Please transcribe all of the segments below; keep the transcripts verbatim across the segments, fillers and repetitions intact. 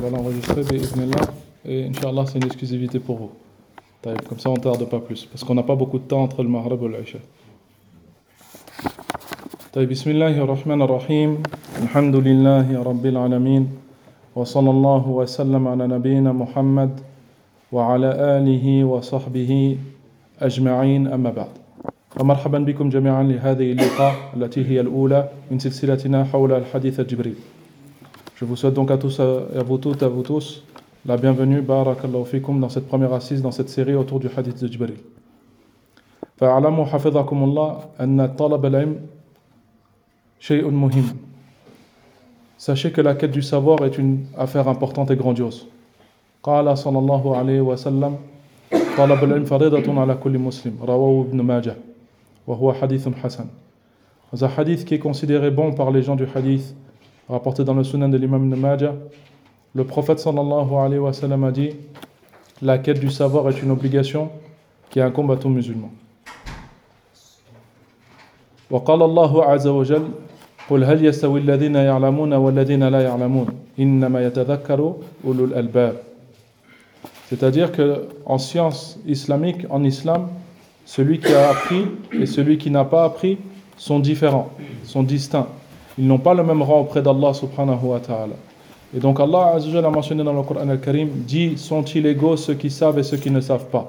va l'enregistrer, bi'idhnillah, et Inch'Allah, c'est une exclusivité pour vous. Comme ça, on ne tarde pas plus, parce qu'on n'a pas beaucoup de temps entre le Maghrib et l'Isha. Bismillahir Rahmanir Rahim, Alhamdulillahi Rabbil Alamin, wa sallallahu wa sallam ala nabiyyina Muhammad, wa ala alihi wa sahbihi ajma'in, amma ba'd. ومرحبا بكم جميعا لهذه اللقاء التي هي الأولى من سلسلتنا حول الحديث جبريل. Je vous souhaite donc à tous et à vous toutes, à vous tous, la bienvenue, barakallahu fikum, dans cette première assise, dans cette série autour du hadith de Jibril. فاعلموا حفظكم الله أن طلب العلم شيء مهم. Sachez que la quête du savoir est une affaire importante et grandiose. قال صلى الله عليه وسلم طلب العلم فريضة على كل مسلم رواه ابن ماجه وهو حديث حسن. C'est un hadith qui est considéré bon par les gens du hadith, rapporté dans le Sunan de l'imam Ibn Majah. Le prophète sallallahu alayhi wa sallam a dit: la quête du savoir est une obligation qui incombe à tout musulman. وقال الله عز وجل قل هل يستوي الذين يعلمون والذين لا يعلمون إنما يتذكر أولو الألباب. C'est-à-dire que en science islamique, en islam, celui qui a appris et celui qui n'a pas appris sont différents, sont distincts. Ils n'ont pas le même rang auprès d'Allah subhanahu wa ta'ala. Et donc Allah azza wa jalla a mentionné dans le Coran al-Karim, dit: sont-ils égaux ceux qui savent et ceux qui ne savent pas?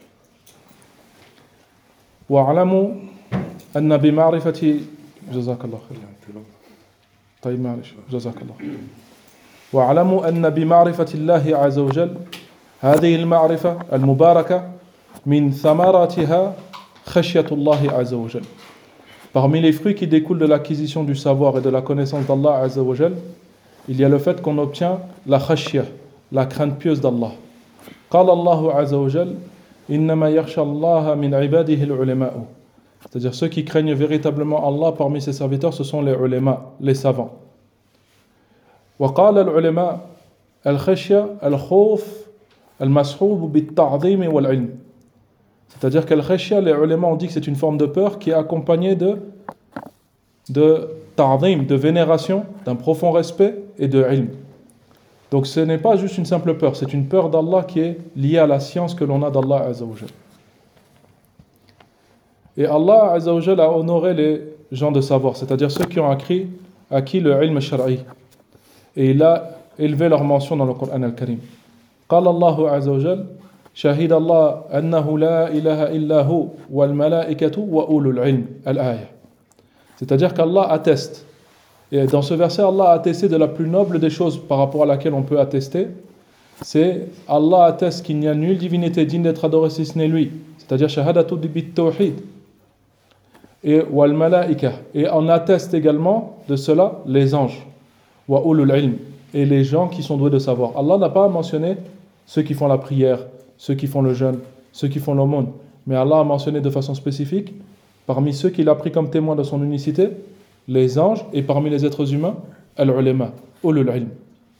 وَاعْلَمُوا أَنَّ بِمَعْرِفَةِ جزاك الله خير طيب معلش جزاك الله خير وَاعْلَمُوا أَنَّ بِمَعْرِفَةِ اللَّهِ عز وجل هذه المعرفة المباركة من ثمراتها خشية الله عز وجل. Parmi les fruits qui découlent de l'acquisition du savoir et de la connaissance d'Allah Azza wa Jal, il y a le fait qu'on obtient la khashya, la crainte pieuse d'Allah. قال الله عز وجل إنما يخشى الله من عباده العلماء. C'est-à-dire ceux qui craignent véritablement Allah parmi ses serviteurs, ce sont les ulama, les savants. وقال العلماء الخشية الخوف المصحوب بالتعظيم والعلم. C'est-à-dire que l'khashya, les ulama ont dit que c'est une forme de peur qui est accompagnée de, de ta'zim, de vénération, d'un profond respect et de ilm. Donc ce n'est pas juste une simple peur, c'est une peur d'Allah qui est liée à la science que l'on a d'Allah Azza wa Jal. Et Allah Azza wa Jal a honoré les gens de savoir, c'est-à-dire ceux qui ont acquis, acquis le ilm shar'i. Et il a élevé leur mention dans le Coran al-Karim. قال الله عز وجل شهد الله أنه لا إله إلا هو والملائكة وأولو العلم الآية. C'est-à-dire qu'Allah atteste. Et dans ce verset, Allah a attesté de la plus noble des choses par rapport à laquelle on peut attester. C'est Allah atteste qu'il n'y a nulle divinité digne d'être adorée si ce n'est lui. C'est-à-dire shahadatu bit tawhid. Et wal malaika. Et on atteste également de cela les anges. Wa ulul ilm. Et les gens qui sont doués de savoir. Allah n'a pas mentionné ceux qui font la prière, ceux qui font le jeûne, ceux qui font l'aumône. Mais Allah a mentionné de façon spécifique, parmi ceux qu'il a pris comme témoins de son unicité, les anges, et parmi les êtres humains, al-ulama, ulul ilm.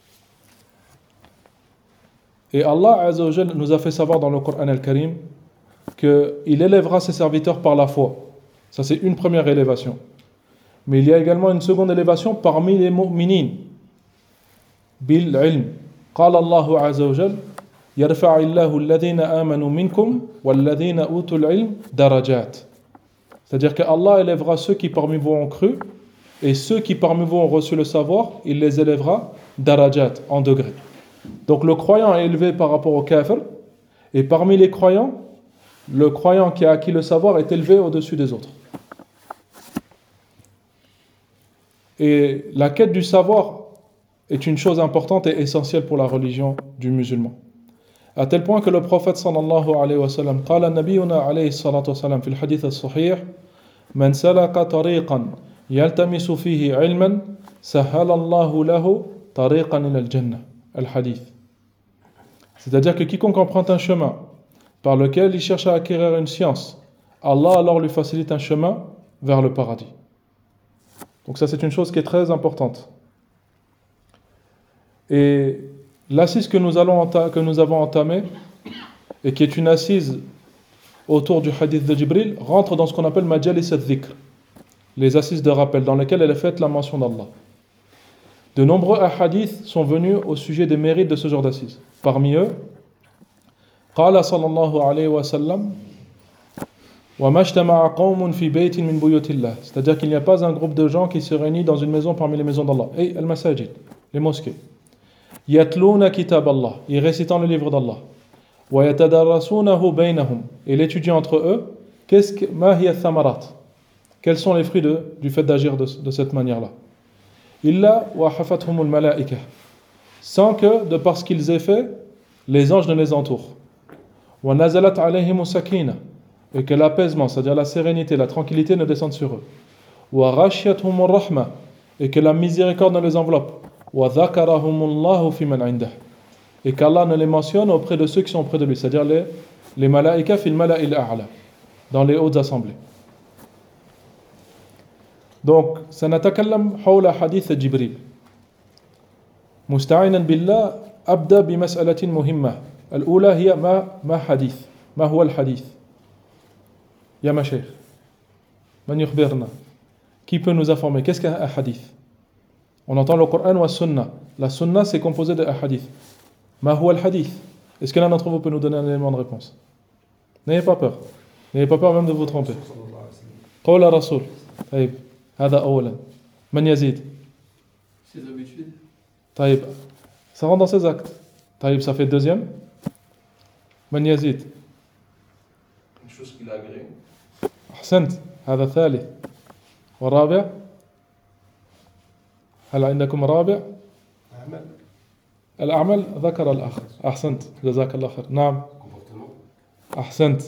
Et Allah Azza wa Jal nous a fait savoir dans le Coran al-Karim qu'il élèvera ses serviteurs par la foi. Ça, c'est une première élévation. Mais il y a également une seconde élévation parmi les mu'minin. Bil ilm. قال الله عز وجل يرفع الله الذين آمنوا منكم والذين أوتوا العلم درجات. C'est-à-dire que Allah élèvera ceux qui parmi vous ont cru et ceux qui parmi vous ont reçu le savoir, il les élèvera darajat, en degrés. Donc le croyant est élevé par rapport au kafir, et parmi les croyants, le croyant qui a acquis le savoir est élevé au-dessus des autres. Et la quête du savoir est une chose importante et essentielle pour la religion du musulman. À tel point que le prophète sallallahu alayhi wa sallam قال نبينا عليه الصلاة والسلام في الحديث الصحيح من سلك طريقا يلتمس فيه علما سهل الله له طريقا إلى الجنة الحديث. C'est-à-dire que quiconque emprunte un chemin par lequel il cherche à acquérir une science, Allah alors lui facilite un chemin vers le paradis. Donc ça, c'est une chose qui est très importante. Et l'assise que nous, allons enta- que nous avons entamée, et qui est une assise autour du hadith de Jibril, rentre dans ce qu'on appelle Majalis al-Dhikr, les assises de rappel, dans lesquelles elle est faite la mention d'Allah. De nombreux hadiths sont venus au sujet des mérites de ce genre d'assises. Parmi eux, قال صلى الله عليه وسلم وما اجتمع قوم في بيت من بيوت الله, c'est-à-dire qu'il n'y a pas un groupe de gens qui se réunissent dans une maison parmi les maisons d'Allah, et al-masajid, les mosquées, يتلون كتاب الله, ils récitant le livre d'Allah, ويتدارسونه بينهم, et l'étudiant entre eux, qu'est-ce que ما هي الثمرات, quels sont les fruits de, du fait d'agir de, de cette manière-là. إلا وحفتهم الملائكة, sans que, de par ce qu'ils aient fait, les anges ne les entourent. وَنَزَلَتْ عَلَيْهِمُ السَّكِينَةُ, et que l'apaisement, c'est-à-dire la sérénité, la tranquillité ne descende sur eux. وَغَشِيَتْهُمُ الرَّحْمَةُ, et que la miséricorde ne les enveloppe. وَذَكَرَهُمُ اللَّهُ فِي مَنْ عِنْدَهُ, et qu'Allah ne les mentionne auprès de ceux qui sont auprès de lui, c'est-à-dire les, les malaïka fil mala'il a'la, dans les hautes assemblées. Donc, سنتكلم حول حديث جبريل. مستعينا بالله أبدأ بمسألة مهمة. الأولى هي ما ما حديث ما هو الحديث يا مشايخ من يخبرنا qui peut nous informer qu'est-ce qu'un hadith. On entend le Coran ou la Sunna. La Sunna c'est composé de hadith. ما هو الحديث. Est-ce que l'un d'entre vous peut nous donner un élément de réponse? N'ayez pas peur, n'ayez pas peur même de vous tromper. قول الرسول. طيب هذا أولا. من يزيد. Ses habitudes. طيب ça rentre dans ses actes. طيب ça fait deuxième. من يزيد. Une chose qu'il a agréée. أحسنت, هذا ثالث. والرابع. هل عندكم رابع؟ Amal. الأعمال ذكر الآخر. أحسنت, جزاك الله خير. نعم. أحسنت.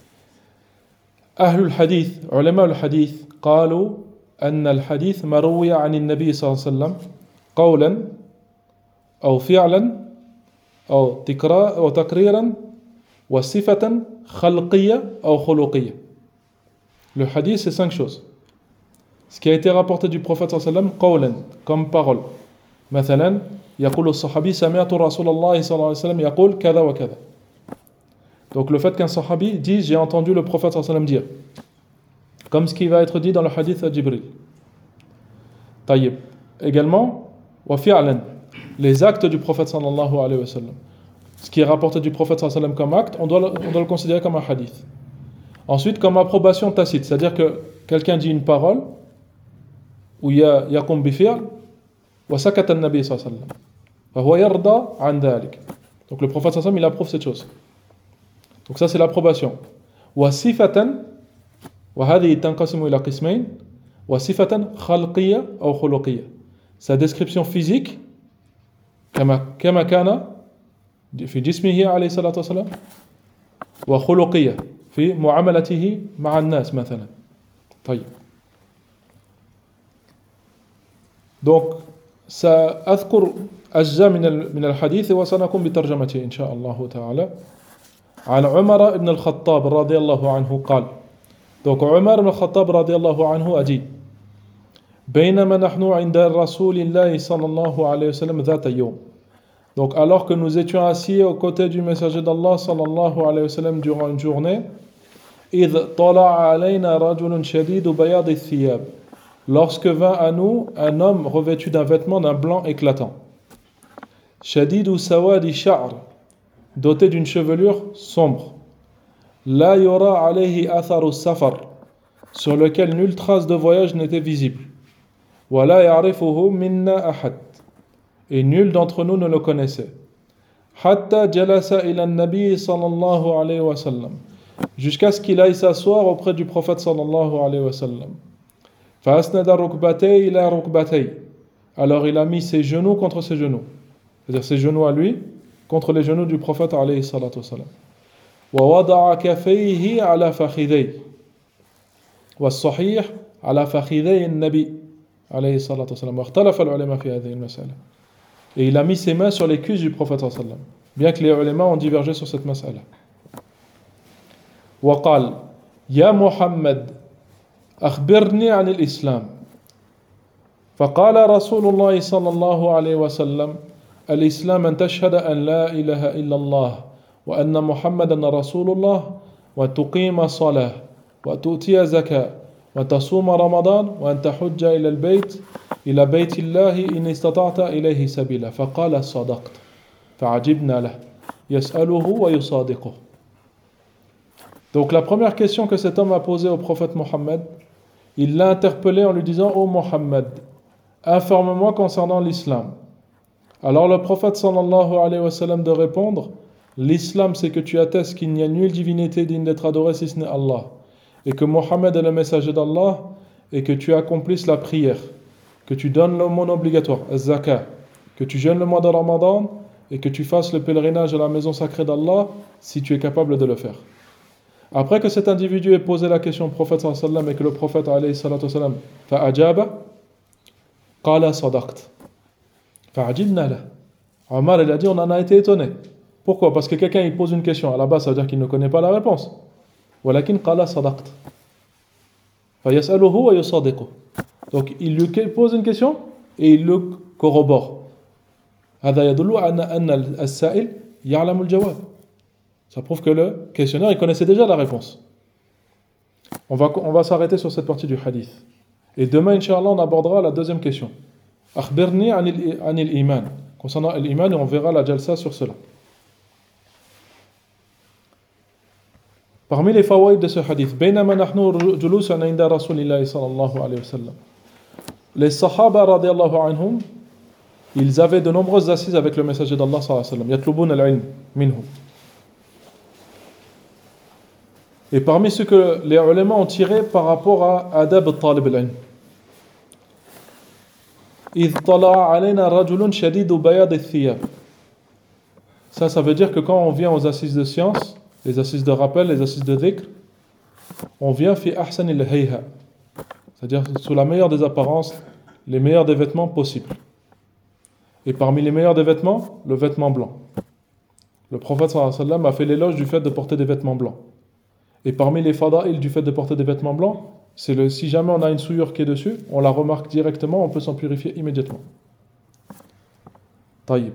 أهل الحديث, علماء الحديث قالوا أن الحديث مروي عن النبي صلى الله عليه وسلم قولا أو فعلا أو تكرار أو تقريرا وصفة خلقية أو خلقية. Le hadith c'est cinq choses. Ce qui a été rapporté du prophète صلى الله عليه وسلم قولا, comme parole. مثلا يقول الصحابي سمعت رسول الله صلى الله عليه وسلم يقول كذا وكذا. Donc le fait qu'un sahabi dise j'ai entendu le prophète صلى الله عليه وسلم dire, comme ce qui va être dit dans le hadith de Jibril. طيب. Également وفعلا, les actes du prophète sallallahu alayhi wa sallam. Ce qui est rapporté du prophète sallallahu alayhi wa sallam comme acte, on doit, le, on doit le considérer comme un hadith. Ensuite, comme approbation tacite, c'est-à-dire que quelqu'un dit une parole où il y a yaqum bi fi'l wa sakata an-nabi sallallahu alayhi wa sallam fa huwa yarda an dhalik. Donc le prophète sallallahu alayhi wa sallam il approuve cette chose. Donc ça c'est l'approbation. Wa sifatan wa hadhihi tanqasimu ila qismayn wa sifatan khalqiyya aw khuluqiyya. Sa description physique كما كما كان في جسمه عليه الصلاة والسلام وخلقية في معاملته مع الناس مثلا. طيب. Donc سأذكر أجزاء من من الحديث وسنقوم بترجمته إن شاء الله تعالى. عن عمر بن الخطاب رضي الله عنه قال. Donc عمر بن الخطاب رضي الله عنه a dit بينما نحن عند رسول الله صلى الله عليه وسلم ذات يوم. Donc alors que nous étions assis aux côtés du messager d'Allah sallallahu alayhi wa sallam durant une journée, إذ طلع علينا رجل شديد بياض الثياب, lorsque vint à nous un homme revêtu d'un vêtement d'un blanc éclatant, شديد سواد الشعر, doté d'une chevelure sombre, لا يرى عليه أثر السفر, sur lequel nulle trace de voyage n'était visible, ولا يعرفه منا أحد, et nul d'entre nous ne le connaissait. حتى جلس إلى النبي صلى الله عليه وسلم, jusqu'à ce qu'il aille s'asseoir auprès du prophète صلى الله عليه وسلم. فأسند ركبتيه إلى ركبتيه, alors il a mis ses genoux contre ses genoux, c'est-à-dire ses genoux à lui contre les genoux du prophète عليه الصلاة والسلام. ووضع كفيه على فخذيه, والصحيح على فخذي النبي عليه الصلاة والسلام. واختلف العلماء في هذه المسألة. Et il a mis ses mains sur les cuisses du prophète صلى الله عليه وسلم, bien que les ulama ont divergé sur cette mas'ala. وقال يا محمد أخبرني عن الإسلام. فقال رسول الله صلى الله عليه وسلم الإسلام أن تشهد أن لا إله إلا الله وأن محمدا رسول الله وتقيم الصلاة وتؤتي زكاة وأن تصوم رمضان وأن تحج إلى البيت إلى بيت الله إن استطعت إليه سبيلا فقال صدقت فعجبنا له يسأله ويصادقه. Donc la première question que cet homme a posée au prophète Mohammed, il l'a interpellé en lui disant: Ô Mohammed, informe-moi concernant l'islam. Alors le prophète sallallahu alayhi wa sallam de répondre: l'islam c'est que tu attestes qu'il n'y a nulle divinité digne d'être adorée si ce n'est Allah, et que Mohammed est le messager d'Allah, et que tu accomplisses la prière, que tu donnes l'aumône obligatoire, az-zakat, que tu jeûnes le mois de Ramadan, et que tu fasses le pèlerinage à la maison sacrée d'Allah si tu es capable de le faire. Après que cet individu ait posé la question au prophète sallallahu alayhi wa sallam et que le prophète alayhi salatu wa sallam fa'ajaba, qala sadaqt. Fa'ajibna lah. Omar il a dit on en a été étonné. Pourquoi? Parce que quelqu'un il pose une question, à la base ça veut dire qu'il ne connaît pas la réponse. Walakin qala sadaqt. Fayas'aluhu wa yusadiquhu. Donc il lui pose une question et il le corrobore. هذا يدل على أن السائل يعلم الجواب. Ça prouve que le questionnaire il connaissait déjà la réponse. On va, on va s'arrêter sur cette partie du hadith. Et demain, Inch'Allah, on abordera la deuxième question. Akhbirni anil iman. Concernant l'iman, et on verra la jalsa sur cela. Parmi les fawaïd de ce hadith, بينما نحن جلوس عند رسول الله صلى الله عليه وسلم. Les sahaba radiallahu anhum, ils avaient de nombreuses assises avec le messager d'Allah sallallahu alayhi wa sallam. Yatlubun al-ilm minhum. Et parmi ce que les ulama ont tiré par rapport à adab al-talib al-ilm. إذ طلع علينا رجل شديد بياض الثياب. Ça, ça veut dire que quand on vient aux assises de science, les assises de rappel, les assises de dhikr, on vient fi ahsan al-hayha, c'est-à-dire sous la meilleure des apparences, les meilleurs des vêtements possibles. Et parmi les meilleurs des vêtements, le vêtement blanc. Le prophète sallallahu alayhi wa sallam a fait l'éloge du fait de porter des vêtements blancs. Et parmi les fada'il du fait de porter des vêtements blancs, c'est le si jamais on a une souillure qui est dessus, on la remarque directement, on peut s'en purifier immédiatement. طيب.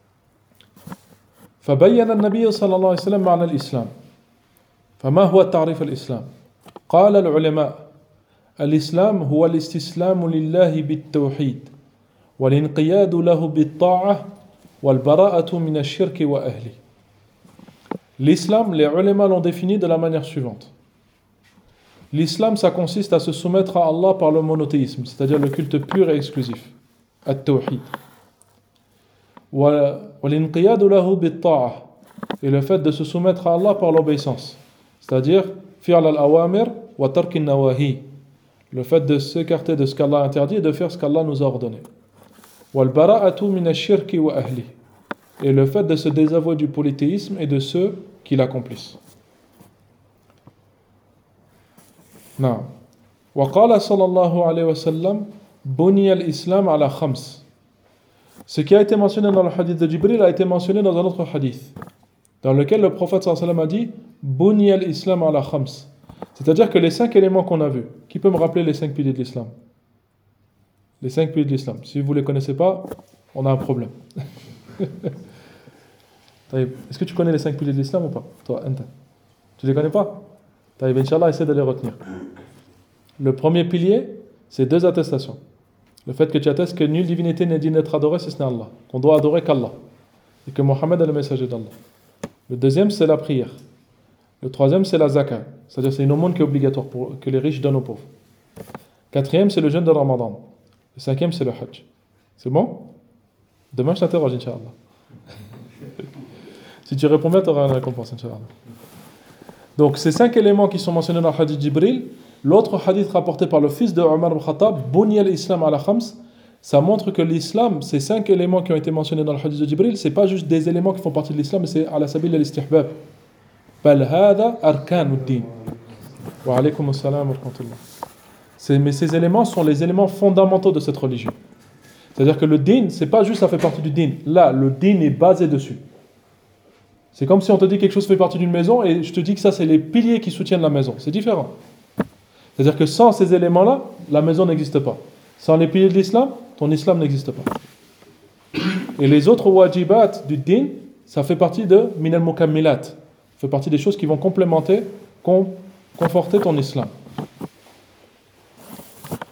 فبين النبي صلى الله عليه وسلم معنى الإسلام. فما هو تعريف الإسلام؟ قال العلماء: الإسلام هو الاستسلام لله بالتوحيد والانقياد له بالطاعة والبراءة من الشرك وأهله. L'islam, les ulama l'ont défini de la manière suivante. L'islam, ça consiste à se soumettre à Allah par le monothéisme, c'est-à-dire le culte pur et exclusif, at-tawhid. وَالْإِنْقِيَادُ لَهُ بِالطَّاعَةِ, et le fait de se soumettre à Allah par l'obéissance, c'est-à-dire فِعْلَ الْأَوَامِرِ وَتَرْكِ النَّوَاهِي, le fait de s'écarter de ce qu'Allah a interdit et de faire ce qu'Allah nous a ordonné. وَالْبَرَاءَةُ مِنَ الشِّرْكِ وَأَهْلِهِ, et le fait de se désavouer du polythéisme et de ceux qui l'accomplissent. Non. وقال صلى الله عليه وسلم بني الإسلام على خمس. Ce qui a été mentionné dans le hadith de Jibril a été mentionné dans un autre hadith, dans lequel le prophète sallallahu alayhi wa sallam a dit بني الإسلام على خمس. C'est-à-dire que les cinq éléments qu'on a vus, qui peut me rappeler les cinq piliers de l'islam? Les cinq piliers de l'islam. Si vous ne les connaissez pas, on a un problème. Est-ce que tu connais les cinq piliers de l'islam ou pas? Toi, Anta. Tu les connais pas? Inch'Allah, essaie de les retenir. Le premier pilier, c'est deux attestations. Le fait que tu attestes que nulle divinité n'est digne d'être adorée si ce n'est Allah, qu'on doit adorer qu'Allah, et que Mohammed est le messager d'Allah. Le deuxième, c'est la prière. Le troisième, c'est la zakat, c'est-à-dire c'est une aumône qui est obligatoire pour que les riches donnent aux pauvres. Quatrième, c'est le jeûne de Ramadan. Le cinquième, c'est le hajj. C'est bon? Demain, je t'interroge, Inch'Allah. Si tu réponds bien, tu auras une récompense, Inch'Allah. Donc, ces cinq éléments qui sont mentionnés dans le hadith Jibril, l'autre hadith rapporté par le fils de Omar ibn Khattab, Bunya al-Islam ala khams, ça montre que l'islam, ces cinq éléments qui ont été mentionnés dans le hadith de Jibril, c'est pas juste des éléments qui font partie de l'islam, mais c'est ala sabil al-istihbab. Bal hada arkanu ad-din. Wa alaykum assalam wa rahmatullah. Mais ces éléments sont les éléments fondamentaux de cette religion. C'est-à-dire que le din, c'est pas juste ça fait partie du din. Là, le din est basé dessus. C'est comme si on te dit quelque chose fait partie d'une maison et je te dis que ça, c'est les piliers qui soutiennent la maison. C'est différent. C'est-à-dire que sans ces éléments-là, la maison n'existe pas. Sans les piliers de l'islam, ton islam n'existe pas. Et les autres wajibat du din, ça fait partie de min al-mukammilat. Ça fait partie des choses qui vont complémenter, conforter ton islam.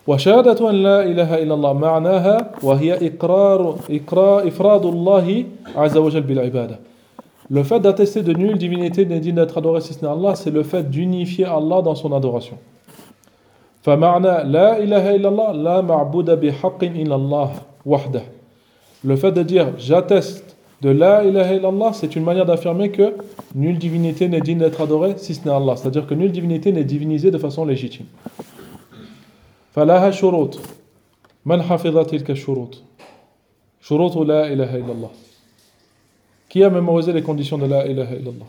وشهادة أن لا إله إلا الله معناها وهي إقرار إقرار إفراد الله عز وجل بالعبادة. Le fait d'attester de nulle divinité n'est digne d'être adoré si ce n'est Allah, c'est le fait d'unifier Allah dans son adoration. فمعنى لا إله إلا الله لا معبود بحق إلا الله وحده. Le fait de dire j'atteste de la ilaha illallah, c'est une manière d'affirmer que nulle divinité n'est digne d'être adorée si ce n'est Allah, c'est-à-dire que nulle divinité n'est divinisée de façon légitime. فلها شروط. من حفظ تلك الشروط؟ شروط لا إله إلا الله. Qui a mémorisé les conditions de la ilaha illallah?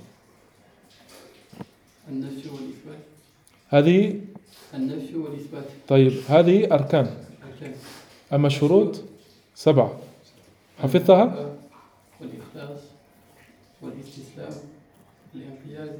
النفي والإثبات. هذه النفي والإثبات. طيب هذه أركان. أركان. أما الشروط سبعة. حفظتها؟ والإخلاص والاستسلام والانقياد.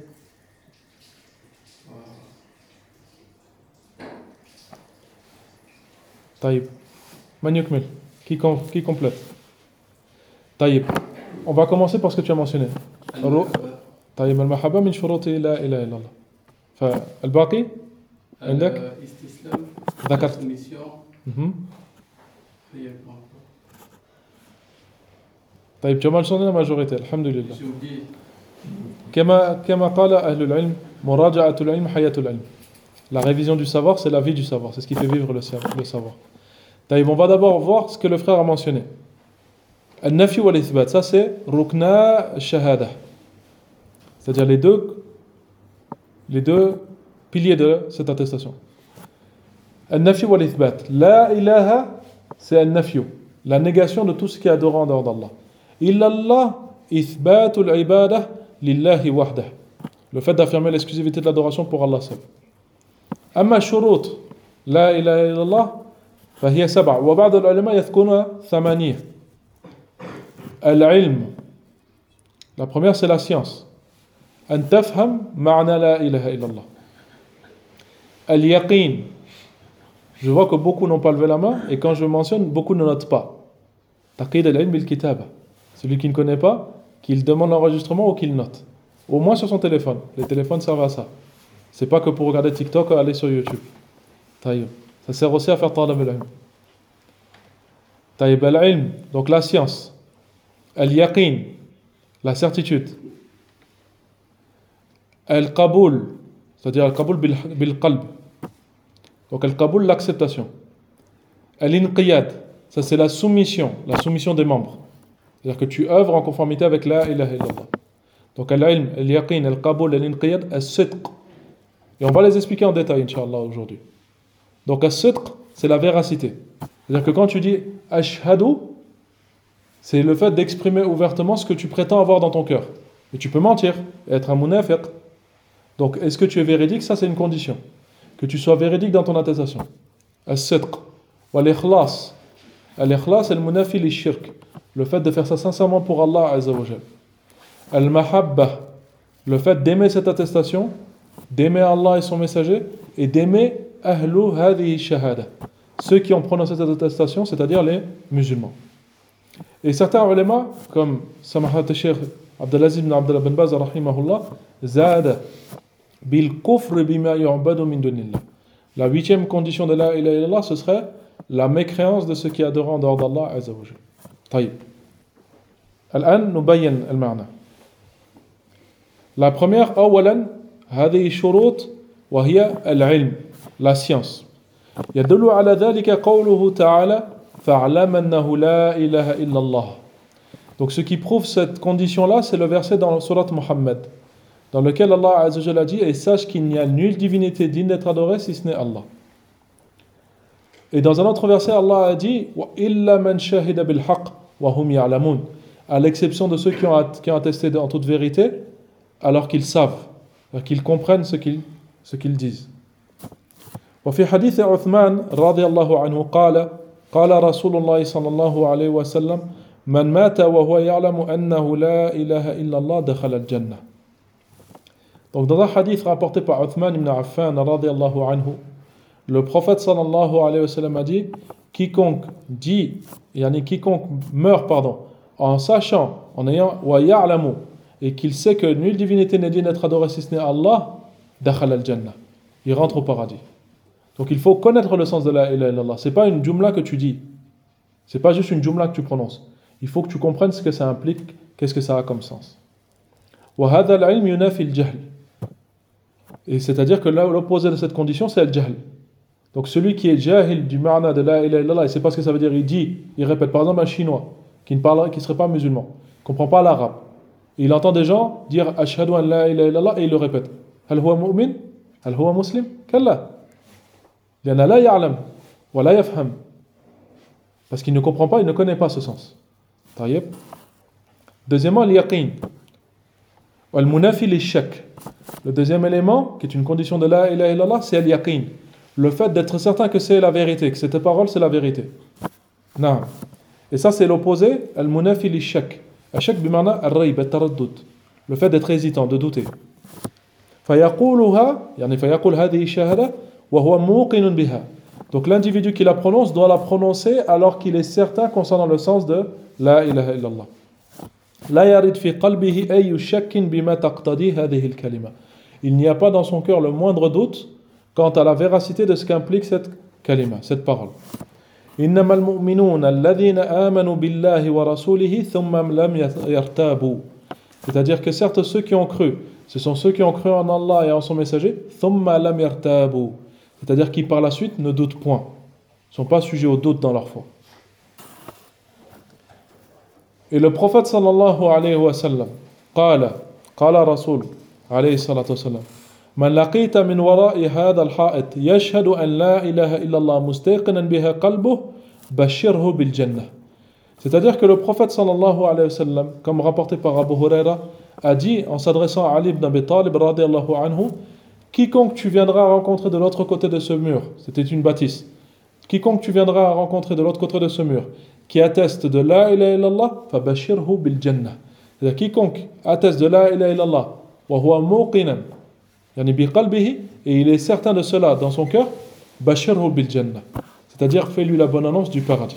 طيب من يكمل؟ Qui, com- qui complète? طيب on va commencer par ce que tu as mentionné. طيب المحبة من شروط لا إله إلا الله. فالباقي عندك؟ الاستسلام. ذكرت. السميسيون. طيب tu as mentionné la majorité. الحمد لله. كما كما قال أهل العلم مراجعة العلم حياة العلم. La révision du savoir, c'est la vie du savoir, c'est ce qui fait vivre le savoir. On va d'abord voir ce que le frère a mentionné. Al-nafi wal ithbat, ça c'est rukna shahada. C'est-à-dire les deux, les deux piliers de cette attestation. Al-nafi wal ithbat. La ilaha, c'est al-nafi, la négation de tout ce qui est adorant en dehors d'Allah. Illallah, ithbatul ibadah lillahi wahdah. Le fait d'affirmer l'exclusivité de l'adoration pour Allah seul. أما شروط لا إله إلا الله فهي سبع وبعض العلماء يذكرون ثمانية. العلم, la première c'est la science. أن تفهم معنى لا إله إلا الله. اليقين, je vois que beaucoup n'ont pas levé la main et quand je mentionne beaucoup ne notent pas. تقييد العلم بالكتابة, celui qui ne connaît pas qu'il demande l'enregistrement ou qu'il note au moins sur son téléphone. Les téléphones servent à ça. C'est pas que pour regarder TikTok ou aller sur YouTube. Taïb. Ça sert aussi à faire talab al-ilm. Taïb al-ilm, donc la science. Al-yaqin, la certitude. Al-qaboul, c'est-à-dire al-qaboul bil-qalb. Donc al-qaboul, l'acceptation. Al-inqiyad, ça c'est la soumission, la soumission des membres. C'est-à-dire que tu œuvres en conformité avec la ilaha illallah. Donc al-ilm, al-yaqin, al-qaboul, al-inqiyad, al-sidq. Et on va les expliquer en détail, Inch'Allah, aujourd'hui. Donc, as-sidq, c'est la véracité. C'est-à-dire que quand tu dis ashhadu, c'est le fait d'exprimer ouvertement ce que tu prétends avoir dans ton cœur. Et tu peux mentir, et être un munafiq. Donc, est-ce que tu es véridique? Ça, c'est une condition. Que tu sois véridique dans ton attestation. As-sidq. Wa l'ikhlas. Al-ikhlas, c'est le munafi li-shirk. Le fait de faire ça sincèrement pour Allah, Azza wa Jal. Al-mahabba. Le fait d'aimer cette attestation, d'aimer Allah et son messager, et d'aimer ahlu hadhihi shahada, ceux qui ont prononcé cette attestation, c'est-à-dire les musulmans. Et certains ulama, comme Samahat al-Sheikh Abdelaziz ibn Abdullah bin Baz rahimahullah, zada bil kufr bima yu'badu min dunillah. La huitième condition de la ilaha illallah, ce serait la mécréance de ceux qui adorent en dehors d'Allah azza wa jalla. طيب. الآن نبين المعنى. La première, أولاً هذه الشروط وهي العلم, la science. يدل على ذلك قوله تعالى فاعلم أنه لا إله إلا الله. Donc ce qui prouve cette condition-là, c'est le verset dans le surat Muhammad, dans lequel Allah Azza wa Jalla dit et sache qu'il n'y a nulle divinité digne d'être adorée si ce n'est Allah. Et dans un autre verset, Allah a dit wa illa man shahida bil haqq wa hum ya'lamun, à l'exception de ceux qui ont, qui ont attesté en toute vérité alors qu'ils savent, qu'ils comprennent ce qu'ils, ce qu'ils disent. وفي حديث عثمان رضي الله عنه قال قال رسول الله صلى الله عليه وسلم من مات وهو يعلم أنه لا إله إلا الله دخل الجنة. Donc dans un hadith rapporté par Uthman ibn Affan رضي الله عنه, le prophète sallallahu alayhi wa sallam a dit quiconque dit, yani quiconque meurt pardon, en sachant, en ayant wa ya'lamu, et qu'il sait que nulle divinité n'est digne d'être adorée si ce n'est Allah, dakhal al-jannah, il rentre au paradis. Donc il faut connaître le sens de la ilaha illallah. Ce n'est pas une jumla que tu dis. Ce n'est pas juste une jumla que tu prononces. Il faut que tu comprennes ce que ça implique, qu'est-ce que ça a comme sens. وَهَذَا الْعِلْمُ يُنَافِي الْجَهْلِ. Et c'est-à-dire que là, l'opposé de cette condition, c'est le jahl. Donc celui qui est jahil du ma'na de la ilaha illallah, il ne sait pas ce que ça veut dire, il dit, il répète. Par exemple un chinois qui ne parlerait, qui serait pas musulman, ne comprend pas l'arabe. Il entend des gens dire ashhadu an la ilaha illallah et il le répète. Hal huwa mu'min? Hal huwa muslim? Kalla. Liana la ya'lam wa la yafham. Parce qu'il ne comprend pas, il ne connaît pas ce sens. Taïeb. Deuxièmement, l'yaqin. Wal munafi lish-shak. Le deuxième élément, qui est une condition de la ilaha illallah, c'est l'yaqin. Le fait d'être certain que c'est la vérité, que cette parole c'est la vérité. Non. Et ça c'est l'opposé, al-munafi lish-shak. Al-shak bimana al-rayb, al-taraddud. Le fait d'être hésitant, de douter. فيقولها يعني فيقول هذه الشهادة وهو موقن بها. Donc l'individu qui la prononce doit la prononcer alors qu'il est certain concernant le sens de la ilaha illallah. لا يرد في قلبه أي شك بما تقتضي هذه الكلمة. Il n'y a pas dans son cœur le moindre doute quant à la véracité de ce qu'implique cette kalima, cette parole. إنما المؤمنون الذين آمنوا بالله ورسوله ثم لم يرتابوا. C'est-à-dire que certes ceux qui ont cru, ce sont ceux qui ont cru en Allah et en son messager, ثم لم يرتابوا. C'est-à-dire qui par la suite ne doutent point, ne sont pas sujets au doute dans leur foi. Et le prophète sallallahu alayhi wa sallam قال قال رسول عليه الصلاة والسلام من لقيت من وراء هذا الحائط يشهد أن لا إله إلا الله مستيقنا بها قلبه بشره بالجنة. C'est-à-dire que le prophète sallallahu alayhi wa sallam, comme rapporté par Abu Huraira, a dit en s'adressant à Ali ibn Abi Talib radiyallahu anhu, quiconque tu viendras rencontrer de l'autre côté de ce mur, c'était une bâtisse, quiconque tu viendras rencontrer de l'autre côté de ce mur, qui atteste de la ilaha illallah, fabashirhu bil jannah. C'est-à-dire quiconque atteste de la ilaha illallah, wa huwa muqinan, yani bi qalbihi, et il est certain de cela dans son cœur, bashirhu bil jannah. C'est-à-dire fais-lui la bonne annonce du paradis.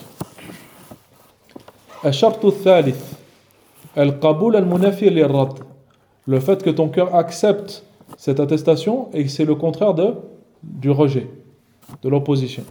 الشرط الثالث القبول المنافي للرد. Le fait que ton cœur accepte cette attestation et c'est le contraire de, du rejet, de l'opposition.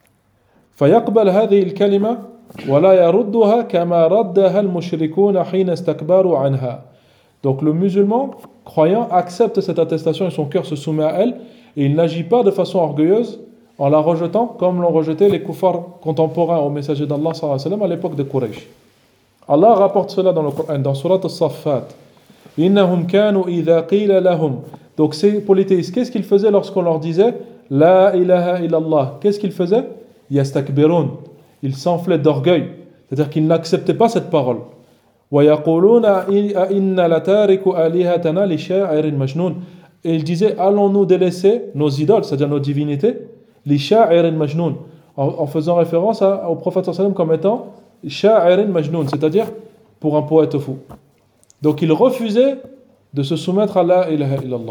فيقبل هذه الكلمة ولا يردها كما ردها المشركون حين استكبروا عنها. Donc le musulman croyant accepte cette attestation et son cœur se soumet à elle et il n'agit pas de façon orgueilleuse en la rejetant comme l'ont rejeté les kuffars contemporains au messager d'Allah sallallahu alayhi wa sallam à l'époque de Quraysh. Allah rapporte cela dans le Coran, dans Surat As-Saffat. Innahum kanu idha qila lahum. Donc ces polythéistes, qu'est-ce qu'ils faisaient lorsqu'on leur disait La ilaha illallah? Qu'est-ce qu'ils faisaient? Yastakbirun. Ils s'enflaient d'orgueil, c'est-à-dire qu'ils n'acceptaient pas cette parole. Wa yaquluna inna latariku alihatana li sha'irin majnun. Et ils disaient allons-nous délaisser nos idoles, c'est-à-dire nos divinités, li sha'irin majnun, en faisant référence à, au prophète sallallahu alayhi wa sallam comme étant sha'irin majnun, c'est-à-dire pour un poète fou. Donc ils refusaient de se soumettre à la ilaha illallah.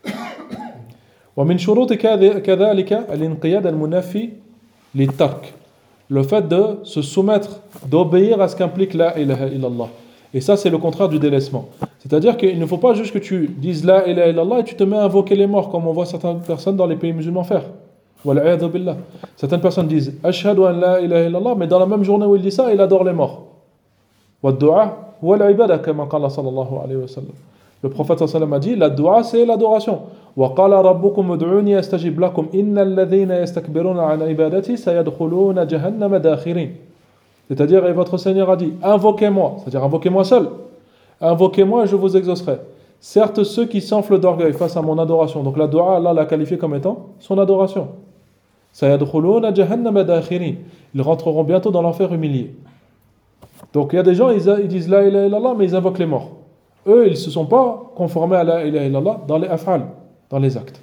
ومن شروط كذلك الانقياد المنافي للترك. Le fait de se soumettre, d'obéir à ce qu'implique la ilaha illallah. Et ça c'est le contraire du délaissement. C'est-à-dire qu'il ne faut pas juste que tu dises la ilaha illallah et tu te mets à invoquer les morts comme on voit certaines personnes dans les pays musulmans faire. Wal'iyadhu billah. Certaines personnes disent ashhadu an la ilaha illallah, mais dans la même journée où il dit ça, il adore les morts. Wa du'a huwa al-ibada kama qala sallallahu alayhi wa sallam. Le prophète sallallahu alayhi wa sallam a dit la dua c'est l'adoration. Wa qala rabbukum ud'uni astajib lakum innal ladhina yastakbiruna an ibadati sayadkhuluna jahannama dakhirin. C'est-à-dire et votre Seigneur a dit invoquez-moi, c'est-à-dire invoquez-moi seul. Invoquez-moi et je vous exaucerai. Certes ceux qui s'enflent d'orgueil face à mon adoration, donc la dua Allah l'a qualifié comme étant son adoration. Sayadkhuluna jahannama dakhirin. Ils rentreront bientôt dans l'enfer humilié. Donc il y a des gens, ils, ils disent la ilaha illallah, mais ils invoquent les morts. Eux, ils ne se sont pas conformés à la ilaha illallah dans les af'al, dans les actes.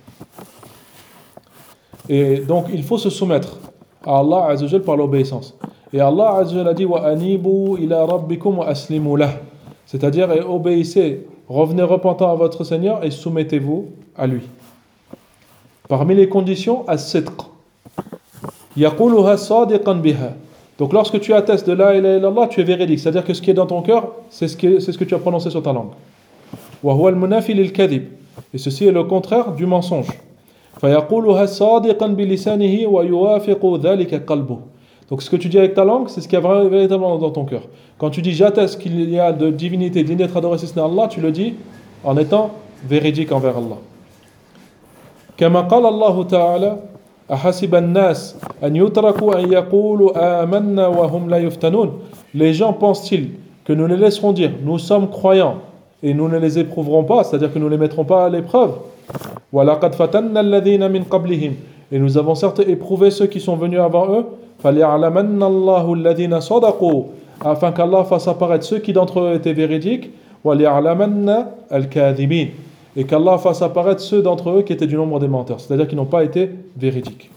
Et donc il faut se soumettre à Allah Azza wa Jal par l'obéissance. Et Allah Azza wa Jal a dit wa anibu ila rabbikum wa aslimu lah. C'est-à-dire et obéissez, revenez repentant à votre Seigneur et soumettez-vous à lui. Parmi les conditions, as-sidq. Yaquluha sadiqan biha. Donc lorsque tu attestes de la ilaha illallah, tu es véridique, c'est-à-dire que ce qui est dans ton cœur, c'est ce, qui, c'est ce que tu as prononcé sur ta langue. Wa huwa al-munafi lil-kadhib. Et ceci est le contraire du mensonge. فيقولها صادقا بلسانه ويوافق ذلك قلبه. Donc ce que tu dis avec ta langue, c'est ce qu'il y a véritablement dans ton cœur. Quand tu dis j'atteste qu'il y a de divinité, digne d'être adoré si ce n'est Allah, tu le dis en étant véridique envers Allah. كما قال الله تعالى أحسب الناس أن يتركوا أن يقولوا آمنا وهم لا يفتنون. Les gens pensent-ils que nous les laisserons dire nous sommes croyants et nous ne les éprouverons pas, c'est-à-dire que nous ne les mettrons pas à l'épreuve. وَلَقَدْ فَتَنَّا الَّذِينَ مِنْ قَبْلِهِمْ. Et nous avons certes éprouvé ceux qui sont venus avant eux. فَلْيَعْلَمَنَّ اللَّهُ الَّذِينَ صَدَقُوا. Afin qu'Allah fasse apparaître ceux qui d'entre eux étaient véridiques. وَلْيَعْلَمَنَّ الْكَاذِبِينَ. Et qu'Allah fasse apparaître ceux d'entre eux qui étaient du nombre des menteurs, c'est-à-dire qui n'ont pas été véridiques.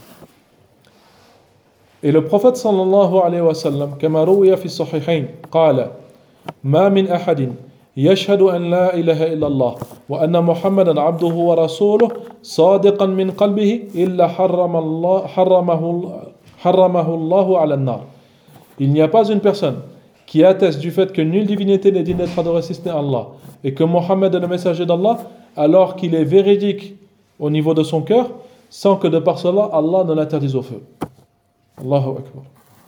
Et le prophète sallallahu alayhi wa sallam, كما روي في الصحيحين قال ما من أحد يشهد أن لا إله إلا الله وأن محمدا عبده ورسوله صادقا من قلبه إلا حرم الله حرمه حرمه الله على النار. Il n'y a pas une personne qui atteste du fait que nulle divinité n'est digne d'être adorée si ce n'est Allah et que Mohammed est le messager d'Allah, alors qu'il est véridique au niveau de son cœur, sans que de par cela Allah ne l'interdise au feu. Allahu Akbar.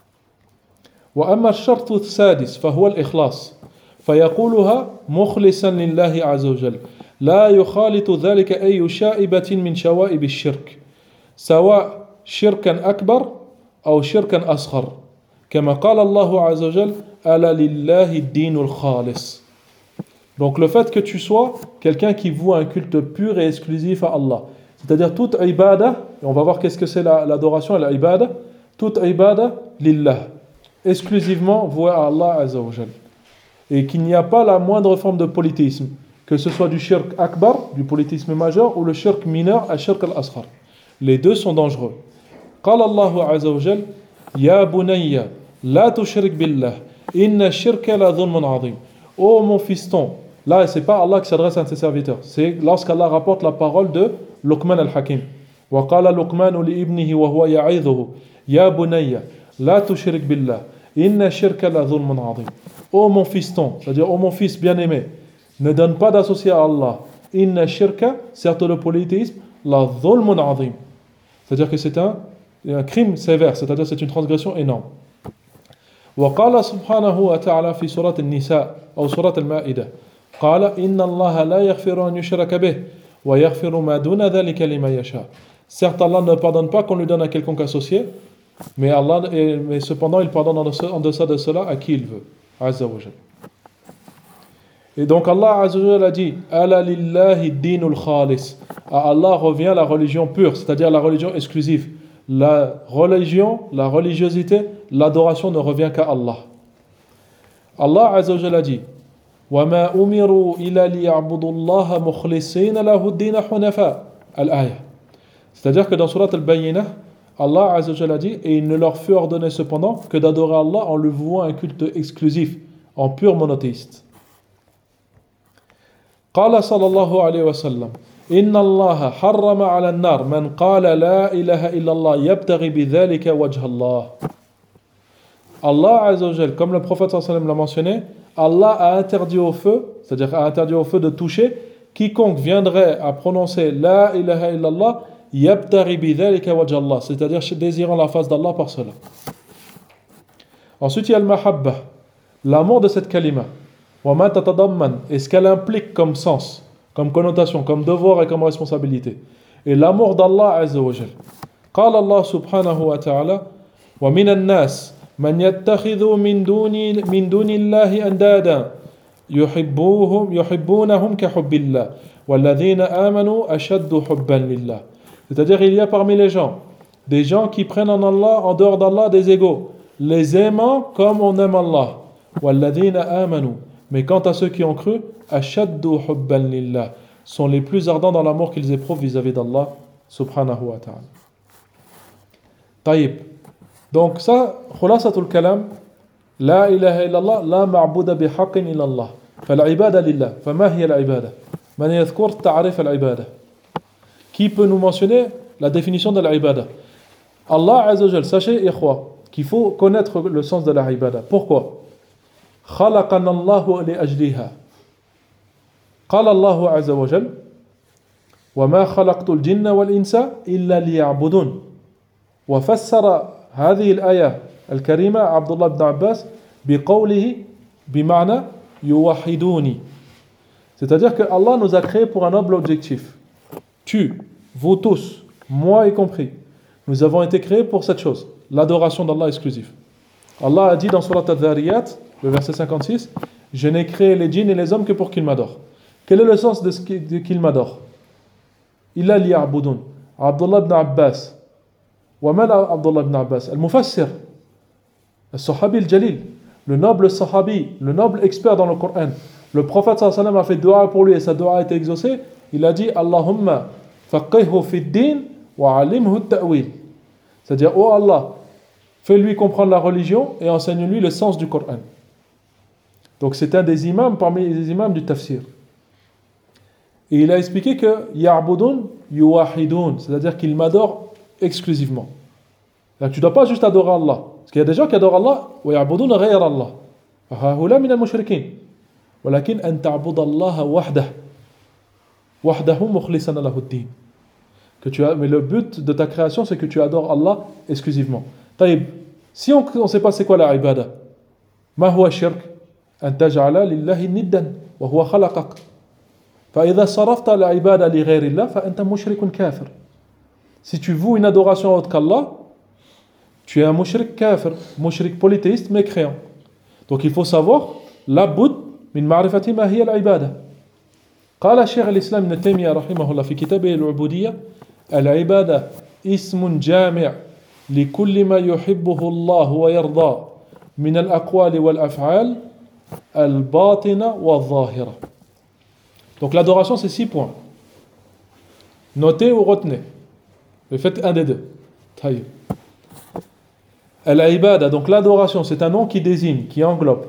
وأما الشرط السادس فهو الإخلاص فيقولها مخلصا لله عز وجل لا يخالط ذلك أي شائبة من شوائب الشرك سواء شركا أكبر أو شركا أصغر كما قال الله عز وجل ألا لله الدين الخالص. Donc le fait que tu sois quelqu'un qui voue un culte pur et exclusif à Allah, c'est-à-dire toute ibada, et on va voir qu'est-ce que c'est la, l'adoration et la ibada, toute ibada lillah, exclusivement vouée à Allah Azza wa Jal. Et qu'il n'y a pas la moindre forme de polythéisme, que ce soit du shirk akbar, du polythéisme majeur, ou le shirk mineur, al-shirk al-asghar. Les deux sont dangereux. قال الله عز وجل يا بني لا تشرك بالله إن الشرك لظلم عظيم. Oh mon fiston, là c'est pas Allah qui s'adresse à ses serviteurs, c'est lorsqu'Allah rapporte la parole de Luqman al-Hakim. وقال لقمان لابنه وهو يعظه يا بني لا تشرك بالله إن الشرك لظلم عظيم. Oh mon fiston, c'est-à-dire oh mon fils bien-aimé, ne donne pas d'associé à Allah. Inna shirka, certes le polythéisme, la dhulmun azim. C'est-à-dire que c'est un, un crime sévère, c'est-à-dire c'est une transgression énorme. وقال سبحانه وتعالى في سورة النساء أو سورة المائدة قال إن الله لا يغفر أن يشرك به ويغفر ما دون ذلك لمن يشاء. Certes, Allah ne pardonne pas qu'on lui donne à quelconque associé, mais, Allah, mais cependant il pardonne en deçà de cela à qui il veut. Azza wa Jal. Et donc Allah Azza wa Jal a dit Ala lillahi dinul khalis. À Allah revient la religion pure, c'est-à-dire la religion exclusive. La religion, la religiosité, l'adoration ne revient qu'à Allah. Allah Azza wa Jal a dit وَمَا أُمِرُوا إِلَّا لِيَعْبُدُوا اللَّهَ مُخْلِصِينَ لَهُ الدِّينَ حُنَفَاءَ. Al-Ayah. C'est-à-dire que dans Surat Al-Bayyinah, Allah Azza wa Jal a dit et il ne leur fut ordonné cependant que d'adorer Allah en lui vouant un culte exclusif, en pur monothéiste. قال صلى الله عليه وسلم إن الله حرم على النار من قال لا إله إلا الله يبتغي بذلك وجه الله. Allah Azza wa Jal, comme le prophète sallallahu alayhi wa sallam l'a mentionné, Allah a interdit au feu, c'est-à-dire a interdit au feu de toucher quiconque viendrait à prononcer la ilaha illallah yabtaghi bidhalika wajh Allah, c'est-à-dire désirant la face d'Allah par cela. Ensuite il y a le mahabba, l'amour de cette kalima. Wa ma tatadamman, et ce qu'elle implique comme sens, comme connotation, comme devoir et comme responsabilité. Et l'amour d'Allah Azza wa Jal. قال الله سبحانه وتعالى ومن الناس من يتخذ من دون من دون الله أندادا يحبوهم يحبونهم كحب الله والذين آمنوا أشد حبا لله. C'est-à-dire il y a parmi les gens des gens qui prennent en Allah, en dehors d'Allah, des égaux, les aimant comme on aime Allah. والذين آمنوا. Mais quant à ceux qui ont cru, أشد حبا لله, sont les plus ardents dans l'amour qu'ils éprouvent vis-à-vis d'Allah subhanahu wa ta'ala. طيب. Donc ça, khulasatul kalam, la ilaha illallah, la ma'buda bihaqqin illallah. فالعبادة لله. فما هي العبادة؟ من يذكر تعريف العبادة. Qui peut nous mentionner la définition de l'ibada? Allah Azza wa Jal, sachez, ikhwa, qu'il faut connaître le sens de la ibada. Pourquoi? خلقنا الله لأجلها. قال الله عز وجل وما خلقت الجن والإنس إلا ليعبدون. وفسر هذه الآية الكريمة عبد الله بن عباس بقوله بمعنى يوحدوني. C'est-à-dire que Allah nous a créés pour un noble objectif. Tu, vous tous, moi y compris, nous avons été créés pour cette chose, l'adoration d'Allah exclusive. Allah a dit dans Surat Al-Dhariyat, le verset cinquante-six, je n'ai créé les djinns et les hommes que pour qu'ils m'adorent. Quel est le sens de ce qu'ils m'adorent? Illa liya'budun. Abdullah ibn Abbas. Wa man Abdullah ibn Abbas? Al-Mufassir. Al-Sahabi al-Jalil. Le noble Sahabi, le noble expert dans le Coran. Le prophète sallallahu alayhi wa sallam a fait dua pour lui et sa dua a été exaucée. Il a dit Allahumma faqihhu fi din wa alimhu at-ta'wil. C'est-à-dire, oh Allah, fais-lui comprendre la religion et enseigne-lui le sens du Coran. Donc c'est un des imams parmi les imams du tafsir. Et il a expliqué que ya'budun yuwahidun, c'est-à-dire qu'il m'adore exclusivement. Donc tu ne dois pas juste adorer Allah. Parce qu'il y a des gens qui adorent Allah wa ya'budun ghayra Allah. Hahula min al-mushrikin. Walakin an ta'bud Allah wahdah. Wahdahu mukhlisan lahu ad-din. Que tu as, mais le but de ta création, c'est que tu adores Allah exclusivement. Taïb, si on ne sait pas c'est quoi la ibada, ma huwa shirk, an taj'ala lillahi niddan, wa huwa khalaqak. Fa idha sarafta la ibada li ghayri Allah, fa anta mushrikun kafir. Si tu voues une adoration autre qu'Allah, tu es un mushrik kafir, mushrik polythéiste mécréant. Donc il faut savoir, la bud min ma'rifati ma hiya al-ibada. قال الشيخ الإسلام ابن تيمية رحمه الله في كتابه العبودية العبادة اسم جامع لكل ما يحبه الله ويرضى من الأقوال والأفعال الباطنة والظاهرة. Donc l'adoration c'est six points. Notez ou retenez. Mais faites un des deux. Taïb. Al-ibada, donc l'adoration, c'est un nom qui désigne, qui englobe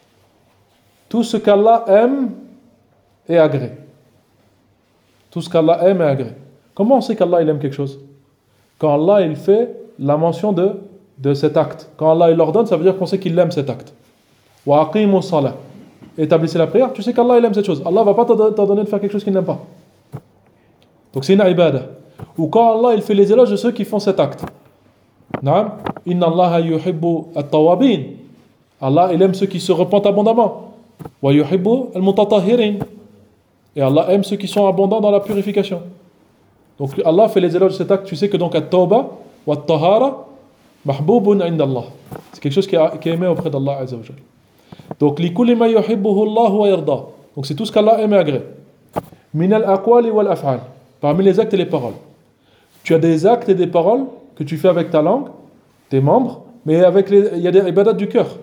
tout ce qu'Allah aime et agrée. Tout ce qu'Allah aime et agrée. Comment on sait qu'Allah il aime quelque chose? Quand Allah il fait la mention de, de cet acte. Quand Allah il l'ordonne, ça veut dire qu'on sait qu'il aime cet acte. Wa aqimu salah. Établissez la prière, tu sais qu'Allah il aime cette chose. Allah ne va pas t'ordonner de faire quelque chose qu'il n'aime pas. Donc c'est une ibada. Ou quand Allah il fait les éloges de ceux qui font cet acte. Naam. Inna Allah yuhibbu at-tawabin. Allah il aime ceux qui se repentent abondamment. Wa yuhibbu al-mutatahirin. Et Allah aime ceux qui sont abondants dans la purification. Donc Allah fait les éloges de cet acte. Tu sais que donc at-tawba wa at-tahara mahboubun inda Allah. C'est quelque chose qui est aimé auprès d'Allah Azza wa Jalla. Donc likulli ma yuhibbuhu Allah wa yarda. Donc c'est tout ce qu'Allah aime et agrée. Min al-aqwali wal af'al. Parmi les actes et les paroles. Tu as des actes et des paroles que tu fais avec ta langue, tes membres, mais avec les, il y a des ibadats du cœur.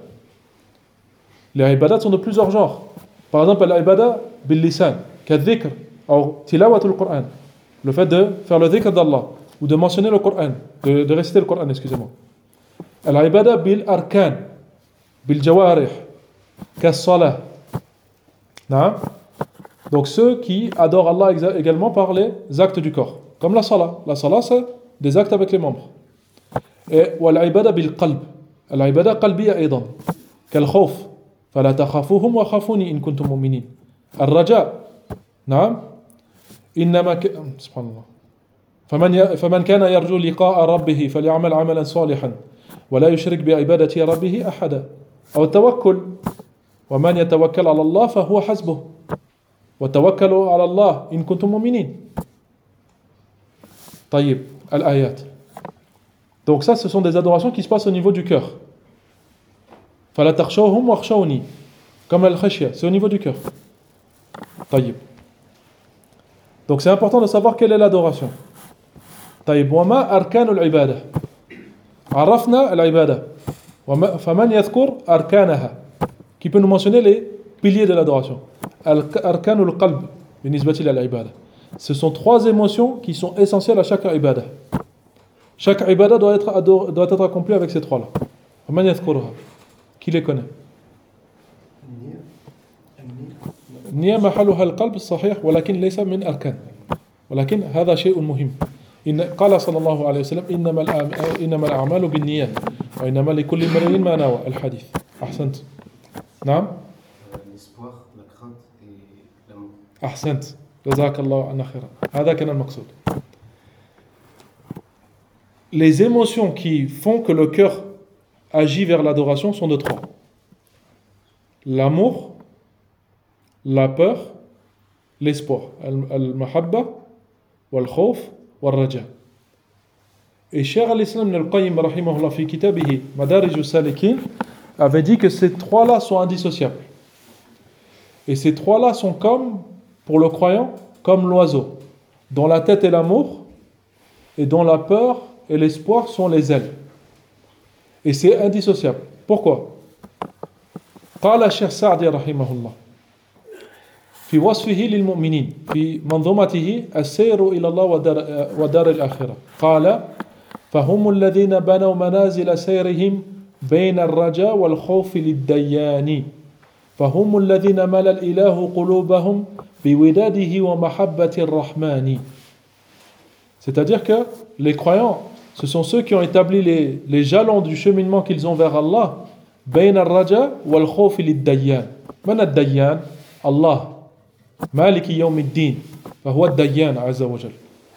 Les ibadats sont de plusieurs genres. Par exemple, l'ibadat bil lisan, kadhikr, ou tilawatul Qur'an. Le fait de faire le dhikr d'Allah, ou de mentionner le Qur'an, de, de réciter le Qur'an, excusez-moi. L'ibadat bil arkan, bil jawarih, kas-salah. Donc ceux qui adorent Allah également par les actes du corps. Comme la salah. La salah, c'est des actes avec les membres. Et والعبادة بالقلب. العبادة قلبية أيضا. كالخوف. فلا تخافوهم وخافوني إن كنتم مؤمنين. الرجاء. نعم. إنما ك... سبحان الله. فمن ي... فمن كان يرجو لقاء ربه فليعمل عملا صالحا ولا يشرك بعبادة ربه أحدا. أو التوكل. ومن يتوكل على الله فهو حسبه. وتوكلوا على الله إن كنتم مؤمنين. طيب. الآيات. Donc ça, ce sont des adorations qui se passent au niveau du cœur. فَلَا تَخْشَوْهُمْ وَخْشَوْنِي. Comme al-khashya, c'est au niveau du cœur. طيب. Donc c'est important de savoir quelle est l'adoration. طيب. وَمَا أَرْكَانُ الْعِبَادَةِ. عرفنا العبادة. فَمَنْ يذكر أركانها. Qui peut nous mentionner les piliers de l'adoration. أركان القلب بالنسبة للعبادة. Ce sont trois émotions qui sont essentielles à chaque ibada. Chaque ibada doit être, ador- doit être accomplie avec ces trois-là. Qui les connaît? النية محلها القلب الصحيح ولكن ليس من أركان. ولكن هذا شيء مهم. إن قال صلى الله عليه وسلم إنما الأعمال إنما الأعمال بالنيات وإنما لكل امرئ ما نوى. الحديث. أحسنت. نعم. L'espoir. la crainte et l'amour. أحسنت جزاك الله عنا خيرا هذا كان المقصود. Les émotions qui font que le cœur agit vers l'adoration sont de trois: l'amour, la peur, l'espoir. Al-mahabba, wal-khawf, wal-raja. Et Cheikh al-Islam ibn al-Qayyim rahimahullah fi kitabihi Madarij al-Salikin avait dit que ces trois-là sont indissociables. Et ces trois-là sont comme, pour le croyant, comme l'oiseau, dont la tête est l'amour et dont la peur et l'espoir sont les ailes. Et c'est indissociable. Pourquoi? قال الشيخ سعدي رحمه الله في وصفه للمؤمنين في منظومته السير إلى الله ودار, ودار الآخرة قال فهم الذين بنوا منازل سيرهم بين الرجاء والخوف للديان فهم الذين ملأ الإله قلوبهم بوداده ومحبة الرحمن. C'est-à-dire que les croyants, ce sont ceux qui ont établi les, les jalons du cheminement qu'ils ont vers Allah. بين الرجاء والخوف للديان. من الديان؟ الله مالك يوم الدين فهو الديان عز وجل.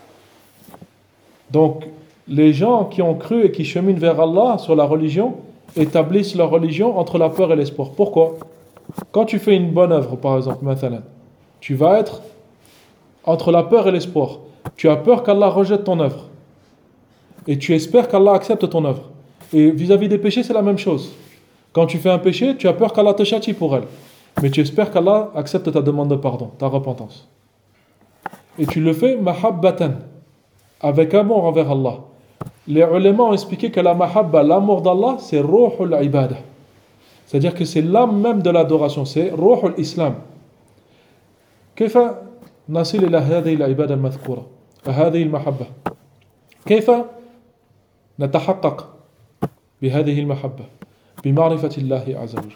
Donc les gens qui ont cru et qui cheminent vers Allah sur la religion établissent leur religion entre la peur et l'espoir. Pourquoi? Quand tu fais une bonne œuvre, par exemple, مثلا, tu vas être entre la peur et l'espoir. Tu as peur qu'Allah rejette ton œuvre et tu espères qu'Allah accepte ton œuvre. Et vis-à-vis des péchés, c'est la même chose. Quand tu fais un péché, tu as peur qu'Allah te châtie pour elle, mais tu espères qu'Allah accepte ta demande de pardon, ta repentance. Et tu le fais mahabbatan, avec amour envers Allah. Les ulama ont expliqué que la mahabba, l'amour d'Allah, c'est ruhul ibadah. C'est-à-dire que c'est l'âme même de l'adoration, c'est ruhul islam. كيف نصل إلى هذه العبادة المذكورة هذه المحبة؟ كيف نتحقق بهذه المحبة بمعرفة الله عز وجل؟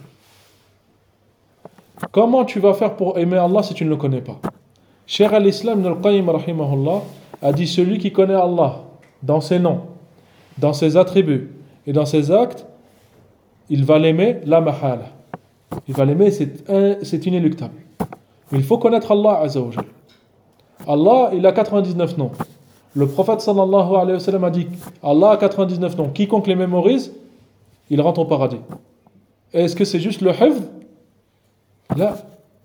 Comment tu vas faire pour aimer Allah si tu ne le connais pas? Cheikh al-Islam ibn al-Qayyim rahimahullah a dit celui qui connaît Allah dans ses noms, dans ses attributs et dans ses actes, il va l'aimer la mahala. Il va l'aimer, c'est, un, c'est inéluctable. Mais il faut connaître Allah azza wa jal. Allah, il a quatre-vingt-dix-neuf noms. Le prophète sallallahu alayhi wa sallam a dit Allah a quatre-vingt-dix-neuf noms. Quiconque les mémorise, il rentre au paradis. Est-ce que c'est juste le hifz? Là.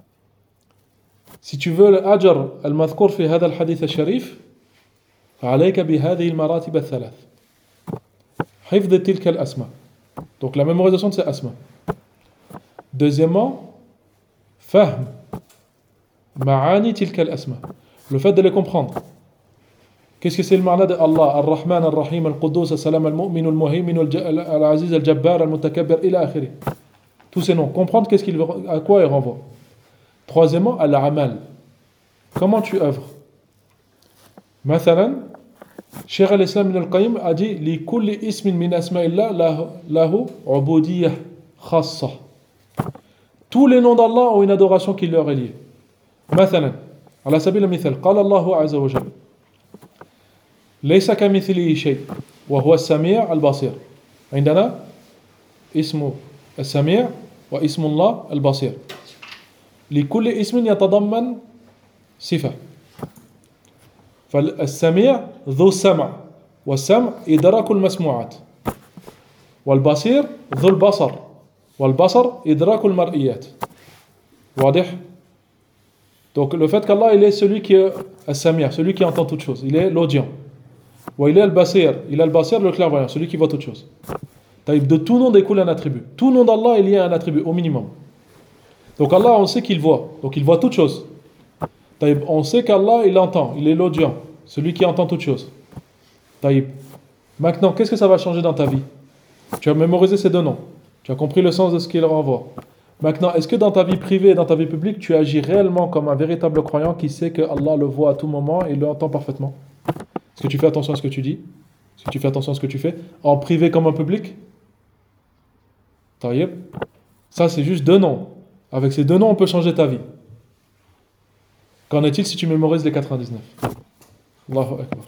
Si tu veux le ajr al-madhkour fi hadha al-hadith al-sharif, فعليك بهذه المراتب الثلاث. حفظ تلك الأسماء. Donc la mémorisation de ces asma. Deuxièmement, fahm ma'ani tilka al-asma. Le fait de les comprendre. Qu'est-ce que c'est le ma'na de Allah, Ar-Rahman, Ar-Rahim, Al-Quddus, Al-Salam, Al-Mu'min, Al-Muhaymin, Al-Aziz, Al-Jabbar, Al-Mutakabbir, ila akhiri. Tous ces noms. Comprendre qu'est-ce qu'il, à quoi ils renvoient. Troisièmement, Al-Amal. Comment tu œuvres. Mathalan, Cheikh al-Islam ibn al-Qayyim a dit li kulli ismin min asma'illah lahu ubudiyah khassa. Tous les noms d'Allah ont une adoration qui leur est liée. Mathalan, ala sabil al-mithal, qala Allahu azza wa jalla laysa kamithlihi shay wa huwa as-sami' al-basir. عندنا اسم السميع واسم الله البصير. لكل اسم يتضمن صفة. فالسميع ذو السمع والسمع إدراك المسموعات والبصير ذو البصر والبصر إدراك المرئيات. واضح؟ Donc le fait qu'Allah il est celui qui est al-Sami', celui qui entend toutes choses, il est l'audient. Ou il est al-Basir, il est al-Basir, le clairvoyant, celui qui voit toutes choses. De tout nom découle un attribut. Tout nom d'Allah il y a un attribut au minimum. Donc Allah on sait qu'il voit, donc il voit toutes choses. On sait qu'Allah il entend, il est l'audient, celui qui entend toutes choses. Maintenant, qu'est-ce que ça va changer dans ta vie? Tu as mémorisé ces deux noms, tu as compris le sens de ce qu'il renvoie. Maintenant, est-ce que dans ta vie privée et dans ta vie publique, tu agis réellement comme un véritable croyant qui sait que Allah le voit à tout moment et le entend parfaitement? Est-ce que tu fais attention à ce que tu dis? Est-ce que tu fais attention à ce que tu fais? En privé comme en public? Taïeb. Ça, c'est juste deux noms. Avec ces deux noms, on peut changer ta vie. Qu'en est-il si tu mémorises les quatre-vingt-dix-neuf? Allahu Akbar.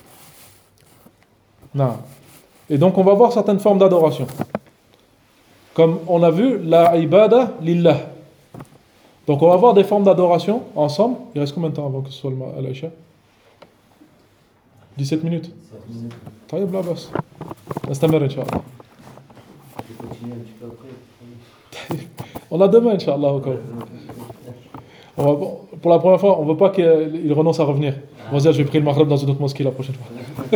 Non. Et donc on va voir certaines formes d'adoration. Comme on a vu, la ibada lillah. Donc on va voir des formes d'adoration ensemble. Il reste combien de temps avant que ce soit le- l'Aïcha? dix-sept minutes. طيب لا بس نستمر إن شاء الله. On a demain Inch'Allah encore. On va, pour la première fois, on ne veut pas qu'il renonce à revenir. On va dire, je vais prier le maghrib dans une autre mosquée la prochaine fois.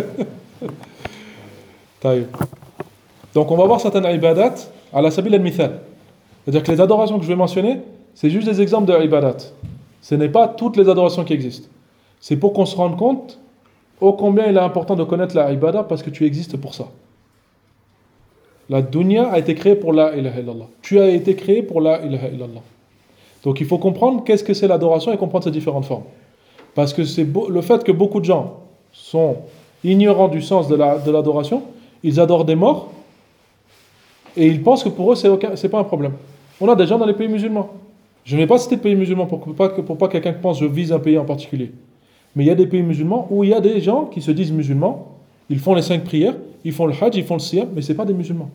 طيب. Donc on va voir certaines ibadat à la sabil al-mithal. C'est-à-dire que les adorations que je vais mentionner, c'est juste des exemples de ibadat. Ce n'est pas toutes les adorations qui existent. C'est pour qu'on se rende compte ô combien il est important de connaître la ibada parce que tu existes pour ça. La dunya a été créée pour la ilaha illallah. Tu as été créé pour la ilaha illallah. Donc il faut comprendre qu'est-ce que c'est l'adoration et comprendre ses différentes formes. Parce que c'est beau, le fait que beaucoup de gens sont ignorants du sens de, la, de l'adoration, ils adorent des morts et ils pensent que pour eux c'est, aucun, c'est pas un problème. On a des gens dans les pays musulmans. Je ne vais pas citer de pays musulmans pour, pour pas que pour pas quelqu'un pense que je vise un pays en particulier. Mais il y a des pays musulmans où il y a des gens qui se disent musulmans, ils font les cinq prières, ils font le hajj, ils font le siyam, mais ce n'est pas des musulmans.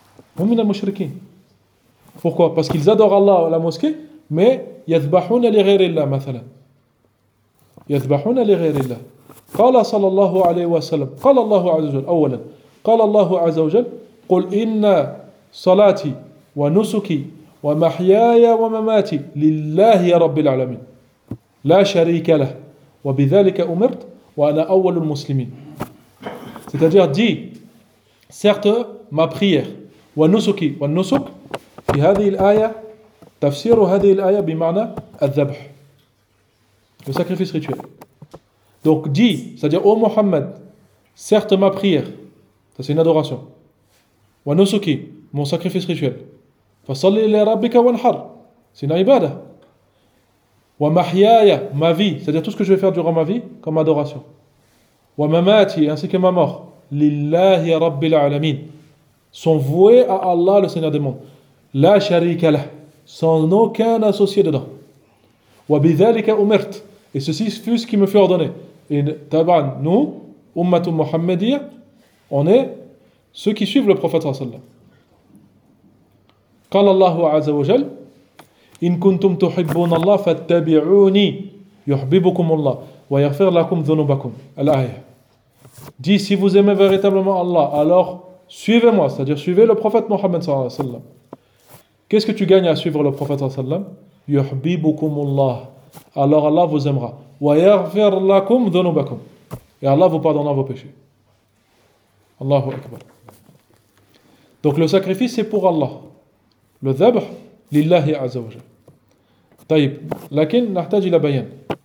Pourquoi? Parce qu'ils adorent Allah à la mosquée, mais يذبحون لغير الله مثلا. يذبحون لغير الله. قال صلى الله عليه وسلم قال الله عز وجل أولا قال الله عز وجل قل إن صلاتي ونسكي ومحياي ومماتي لله رب العالمين لا شريك له وبذلك أمرت وأنا أول المسلمين. C'est-à-dire, dis, certes, ma prière, ونسكي والنسك في هذه الآية تفسير هذه الآية بمعنى الذبح, le sacrifice rituel. Donc dis, c'est-à-dire ô Mohammed, certes ma prière, ça c'est une adoration, ونسكي, mon sacrifice rituel, فصلي لربك وانحر, c'est une ibada. Wa mahyaya, ma vie, c'est-à-dire tout ce que je vais faire durant ma vie comme adoration. Wa mamati, ainsi que ma mort. Lillahi rabbil alamin, sont voués à Allah, le Seigneur des mondes. La sharika lah, sans aucun associé dedans. Wa bidhalika umirt, et ceci fut ce qui me fut ordonné. Et taban, nous, ummatum muhammadiyya, on est ceux qui suivent le prophète sallallahu alayhi wa sallam. Qala Allahu azza wa jal, إن كنتم تحبون الله فاتبعوني يحببكم الله ويغفر لكم ذنوبكم. الآية. Dis, si vous aimez véritablement Allah, alors suivez-moi, c'est-à-dire suivez le prophète Mohammed sallallahu alayhi wa sallam. Qu'est-ce que tu gagnes à suivre le prophète sallallahu alayhi wa sallam? يحببكم الله. Alors Allah vous aimera. ويغفر لكم ذنوبكم. Et Allah vous pardonnera vos péchés. Allahu Akbar. Donc le sacrifice c'est pour Allah. Le dhabh lillahi azza wa jalla. طيب لكن نحتاج إلى بيان.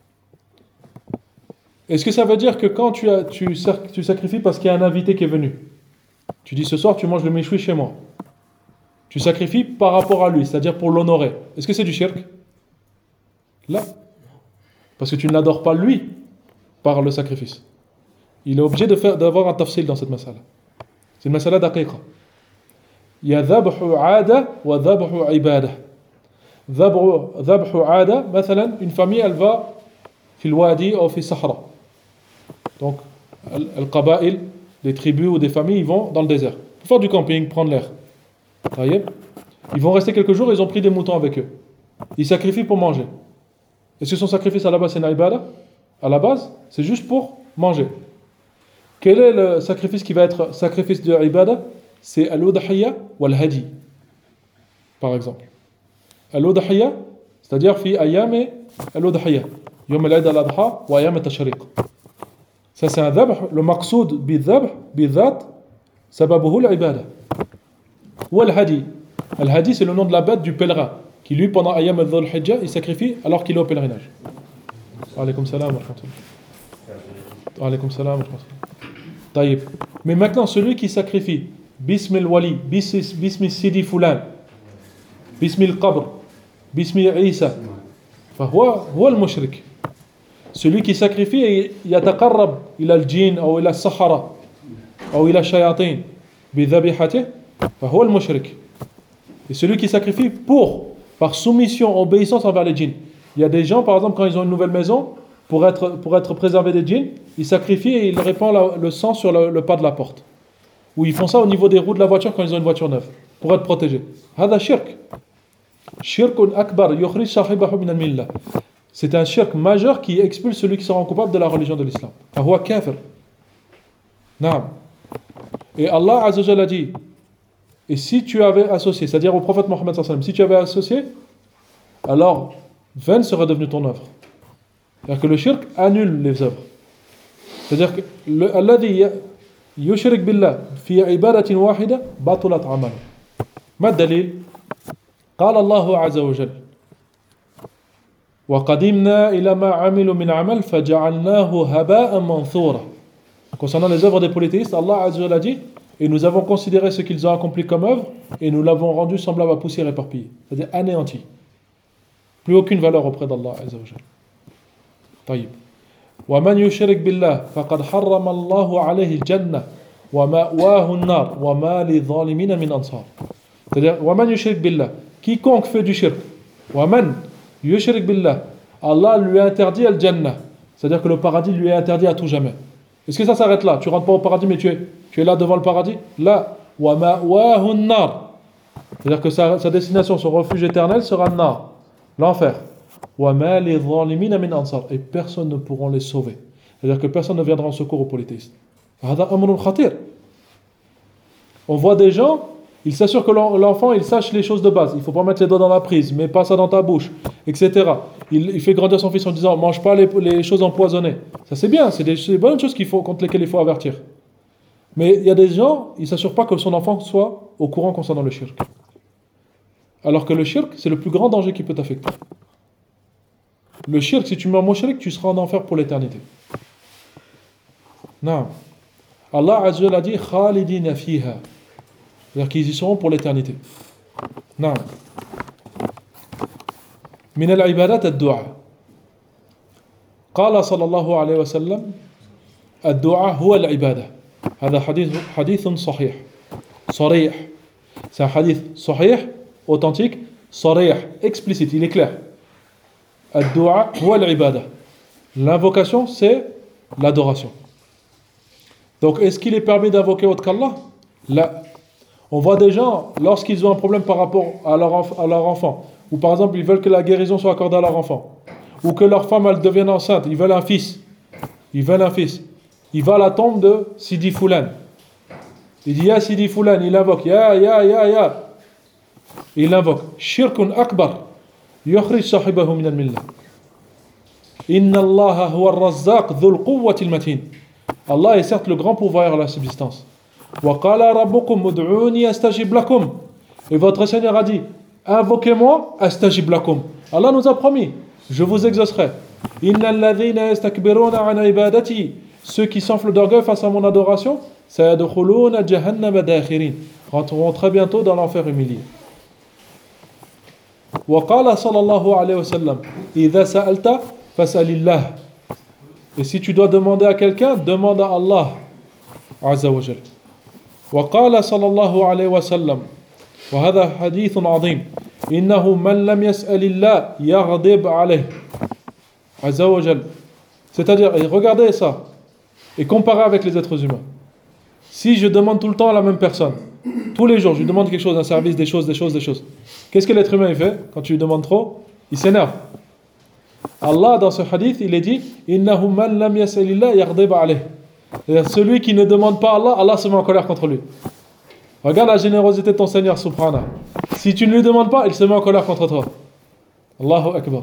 Est-ce que ça veut dire que quand tu, as, tu, tu sacrifies parce qu'il y a un invité qui est venu, tu dis ce soir tu manges le méchoui chez moi, tu sacrifies par rapport à lui, c'est-à-dire pour l'honorer, est-ce que c'est du shirk? Là, parce que tu ne l'adores pas lui par le sacrifice. Il est obligé de faire, d'avoir un tafsil dans cette masala. C'est une masala daqiqa. Il y a dhabhu aada wa dhabhu ibada. Dhabhu aada, مثلا, une famille elle va في الوادي ou في الصحراء. Donc, al-qabail, les tribus ou des familles, ils vont dans le désert pour faire du camping, prendre l'air. Ils vont rester quelques jours, ils ont pris des moutons avec eux. Ils sacrifient pour manger. Est-ce que son sacrifice à la base c'est une ibada? À la base, c'est juste pour manger. Quel est le sacrifice qui va être sacrifice de ibada? C'est al-udhiyya ou al-hadi, par exemple. Al-udhiyya, c'est-à-dire fi ayam al-udhiyya, yom al-Eid al-Adha wa ayam al-Tashriq. Ça c'est un dhabh, le maqsoud bi-dhabh, bi-dhat, sababuhu al-ibada. Ou al-hadi. Al-hadi c'est le nom de la bête du pèlerin, qui lui pendant ayam al-Dhul-Hijjah, il sacrifie alors qu'il est au pèlerinage. Wa alaykum salam wa rahmatullah. Wa alaykum salam wa rahmatullah. Taïb. Mais maintenant celui qui sacrifie Bismi al-Wali, Bismi Sidi Fulan, Bismi al-Qabr, Bismi Isa, فهو هو المشرك. Celui qui sacrifie et يتقرب إلى الجن أو إلى السحرة أو إلى الشياطين بذبيحته فهو المشرك. Et celui qui sacrifie pour, par soumission, obéissance envers les djinns. Il y a des gens, par exemple, quand ils ont une nouvelle maison, pour être, pour être préservés des djinns, ils sacrifient et ils répandent la, le sang sur le, le pas de la porte. Ou ils font ça au niveau des roues de la voiture quand ils ont une voiture neuve. pour être protégé. هذا شرك. شرك أكبر يخرج صاحبه من الملة. C'est un shirk majeur qui expulse celui qui se rend coupable de la religion de l'islam. فهو كافر. نعم. Et Allah Azza wa Jalla a dit, et si tu avais associé, c'est-à-dire au prophète Mohammed sallallahu alayhi wa sallam, si tu avais associé, alors vaine serait devenue ton œuvre. C'est-à-dire que le shirk annule les œuvres. C'est-à-dire que الذي يشرك بالله في عبادة واحدة بطلت عمله. ما الدليل؟ قال الله عز وجل وقدمنا إلى ما عملوا من عمل فجعلناه هباء منثورا. Concernant les œuvres des polythéistes, Allah Azza wa Jalla dit, et nous avons considéré ce qu'ils ont accompli comme œuvre et nous l'avons rendu semblable à poussière éparpillée, c'est-à-dire anéanti. Plus aucune valeur auprès d'Allah Azza wa Jalla. طيب. ومن يشرك بالله فقد حرم الله عليه الجنة ومأواه النار وما للظالمين من أنصار. C'est-à-dire ومن يشرك بالله, quiconque fait du shirk, ومن يشرك بالله, Allah lui a interdit le Jannah, c'est-à-dire que le paradis lui est interdit à tout jamais. Est-ce que ça s'arrête là? Tu rentres pas au paradis mais tu es, tu es là devant le paradis? Là, ومأواه النار, c'est-à-dire que sa, sa destination, son refuge éternel sera nar, l'enfer. وَمَا لِلظَّالِمِينَ مِنْ أَنصَارٍ, et personne ne pourra les sauver. C'est-à-dire que personne ne viendra en secours aux polythéistes. هذا أمر خطير. On voit des gens, ils s'assurent que l'enfant il sache les choses de base. Il ne faut pas mettre les doigts dans la prise, mets pas ça dans ta bouche, et cetera. Il, il fait grandir son fils en disant mange pas les, les choses empoisonnées. Ça c'est bien, c'est des, c'est des bonnes choses qu'il faut, contre lesquelles il faut avertir. Mais il y a des gens, ils ne s'assurent pas que son enfant soit au courant concernant le shirk. Alors que le shirk, c'est le plus grand danger qui peut t'affecter. Le shirk, si tu meurs mushrik, tu seras en enfer pour l'éternité. Non. Allah Azza wa Jalla a dit khalidina fiha, c'est-à-dire qu'ils y seront pour l'éternité. Non. من العبادات الدعاء. قال صلى الله عليه وسلم الدعاء هو العبادة. هذا حديث حديث صحيح صريح. C'est un hadith صحيح, authentique, صريح, explicite, il est clair. الدعاء هو العبادة. L'invocation, c'est l'adoration. Donc, est-ce qu'il est permis d'invoquer autre qu'Allah? Là, on voit des gens, lorsqu'ils ont un problème par rapport à leur, enf- à leur enfant, ou par exemple, ils veulent que la guérison soit accordée à leur enfant, ou que leur femme, elle devienne enceinte, ils veulent un fils, ils veulent un fils. Il va à la tombe de Sidi Foulan. Il dit, ya Sidi Foulan, il invoque, ya, ya, ya, ya. Il invoque, shirkun akbar. يخرج صاحبه من الملة إن الله هو الرزاق ذو القوة المتين. Allah est certes le grand pourvoyeur à la subsistance. وقال ربكم ادعوني أستجب لكم. Et votre Seigneur a dit invoquez-moi أستجب لكم. Allah nous a promis je vous exaucerai. إن الذين يستكبرون عن عبادتي, ceux qui s'enflent d'orgueil face à mon adoration, سيدخلون جهنم داخرين, rentreront très bientôt dans l'enfer humilié. وقال صلى الله عليه وسلم إذا سألت فاسأل الله. Et si tu dois demander à quelqu'un, demande à Allah عز وجل. وقال صلى الله عليه وسلم وهذا حديث عظيم إنه من لم يسأل الله يغضب عليه عز وجل. C'est-à-dire, et regardez ça et comparez avec les êtres humains. Si je demande tout le temps à la même personne, tous les jours, je lui demande quelque chose, un service, des choses, des choses, des choses. Qu'est-ce que l'être humain il fait quand tu lui demandes trop? Il s'énerve. Allah, dans ce hadith, il est dit Innahu man lam yasalillah yaghdib alayh. C'est-à-dire, celui qui ne demande pas à Allah, Allah se met en colère contre lui. Regarde la générosité de ton Seigneur, subhanah. Si tu ne lui demandes pas, il se met en colère contre toi. Allahu Akbar.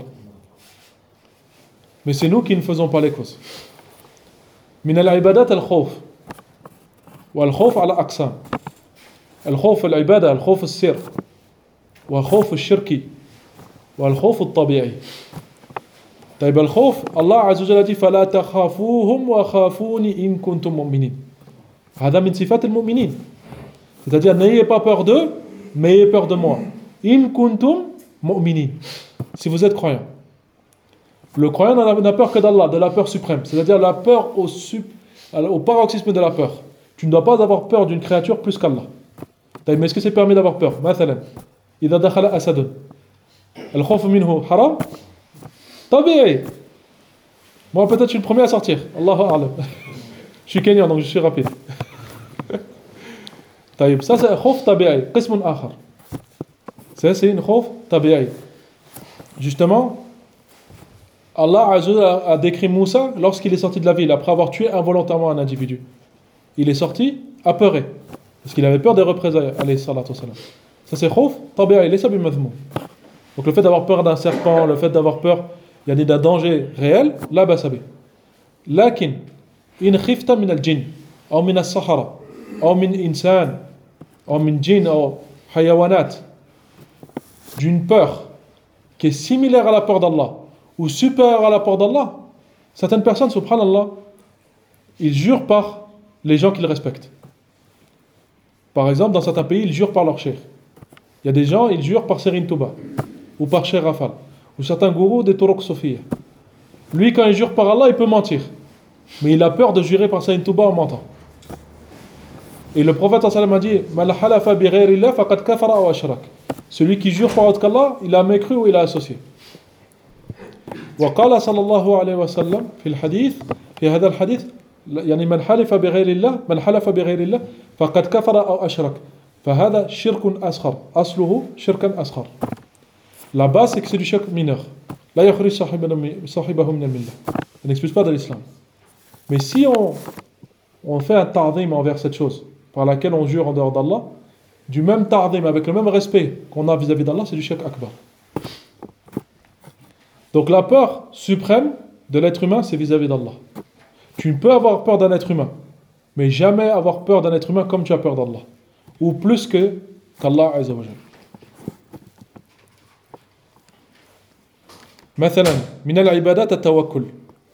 Mais c'est nous qui ne faisons pas les causes. Min al-ibadat al-khawf. والخوف على أقسام. الخوف العبادة, الخوف السر, والخوف الشركي, والخوف الطبيعي. طيب الخوف, الله عز وجل dit فلا تخافوهم وخافوني إن كنتم مؤمنين. هذا من صفات المؤمنين. C'est-à-dire n'ayez pas peur d'eux, mais ayez peur de moi. إن كنتم مؤمنين. Si vous êtes croyant. Le croyant n'a peur que d'Allah, de la peur suprême. C'est-à-dire la peur au, sup, au paroxysme de la peur. Tu ne dois pas avoir peur d'une créature plus qu'Allah. Mais est-ce que c'est permis d'avoir peur? مثلا إذا دخل أسد الخوف منه حرام طبيعي. Moi peut-être je suis le premier à sortir. Allahu a'lam. Je suis kenyan donc je suis rapide. طيب ça c'est خوف طبيعي قسم آخر. Ça c'est une خوف طبيعي. Justement, Allah Azza wa Jalla a décrit Moussa lorsqu'il est sorti de la ville après avoir tué involontairement un individu. Il est sorti apeuré parce qu'il avait peur des représailles. Alayhi salatu wa salam. Ça c'est خوف طبيعي ليس بمذموم. Donc le fait d'avoir peur d'un serpent, le fait d'avoir peur, il y a d'un danger réel, là bas sabé. لكن إن خفت من الجن أو من السحرة أو من إنسان أو من جن أو حيوانات, d'une peur qui est similaire à la peur d'Allah ou supérieure à la peur d'Allah, certaines personnes, subhanallah, ils jurent par les gens qu'ils respectent. Par exemple, dans certains pays, ils jurent par leur cheikh. Il y a des gens, ils jurent par Serin Touba ou par Cheikh Rafal ou certains gourous des Turuq Sofiya. Lui, quand il jure par Allah, il peut mentir, mais il a peur de jurer par Serin Touba en mentant. Et le prophète sallallahu alayhi wa sallam a dit: "Man halafa bi ghayri Allah faqad kafara aw ashrak." Celui qui jure par autre qu'Allah, il a mécru ou il a associé. وقال صلى الله عليه وسلم في الحديث في هذا الحديث يعني من حلف بغير الله من حلف بغير الله فقد كفر أو أشرك فهذا شرك أصغر أصله شركا أصغر. La base c'est que c'est du shirk mineur. لا يخرج صاحبه من الملة. Ça n'expulse pas de l'islam. Mais si on on fait un ta'zim envers cette chose par laquelle on jure en dehors d'Allah, du même ta'zim, avec le même respect qu'on a vis-à-vis d'Allah, c'est du shirk akbar. Donc la peur suprême de l'être humain, c'est vis-à-vis d'Allah. Tu ne peux avoir peur d'un être humain, mais jamais avoir peur d'un être humain comme tu as peur d'Allah, ou plus que qu'Allah Azza wa Jalla. مثلا من العبادات التوكل.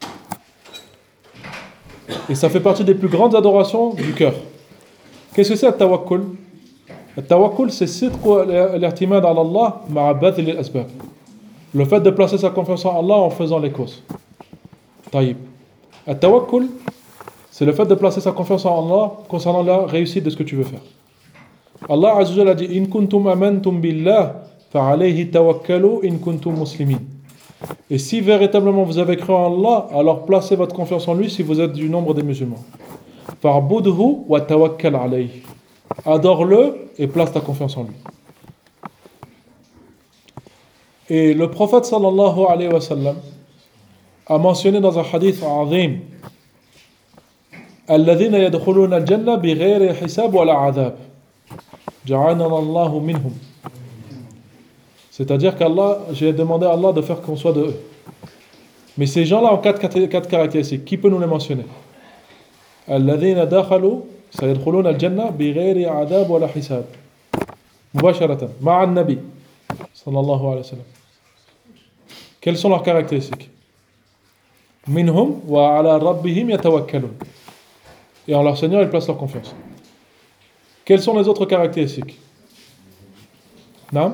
Et ça fait partie des plus grandes adorations du cœur. Qu'est-ce que c'est le tawakkul? Le tawakkul, c'est sidq al-i'timad ala Allah ma'a badl al-asbab. Le fait de placer sa confiance en Allah en faisant les causes. Taïb. Le tawakkul, c'est le fait de placer sa confiance en Allah concernant la réussite de ce que tu veux faire. Allah Azza wa Jalla a dit: In kuntum amantum billah fa alayhi tawakkalu in kuntum muslimin. Et si véritablement vous avez cru en Allah, alors placez votre confiance en lui si vous êtes du nombre des musulmans. Fa'budhu wa tawakkal alayhi. Adore-le et place ta confiance en lui. Et le prophète sallallahu alayhi wa sallam a mentionné dans un hadith azim: Alladhina yadkhuluna al-jannah bighayri hisab wa la adhab. Ja'alna Allahu minhum. C'est-à-dire qu'Allah, j'ai demandé à Allah de faire qu'on soit de eux. Mais ces gens-là ont quatre, quatre caractéristiques. Qui peut nous les mentionner? Alladhina dakhalu sayadkhuluna al-jannah bighayri adab wa la hisab. Mubasharatan, ma'a an-nabi sallallahu alayhi wa sallam. Quelles sont leurs caractéristiques? Minhum wa ala rabbihim yatawakkalun. Et en leur Seigneur, ils placent leur confiance. Quelles sont les autres caractéristiques? Non?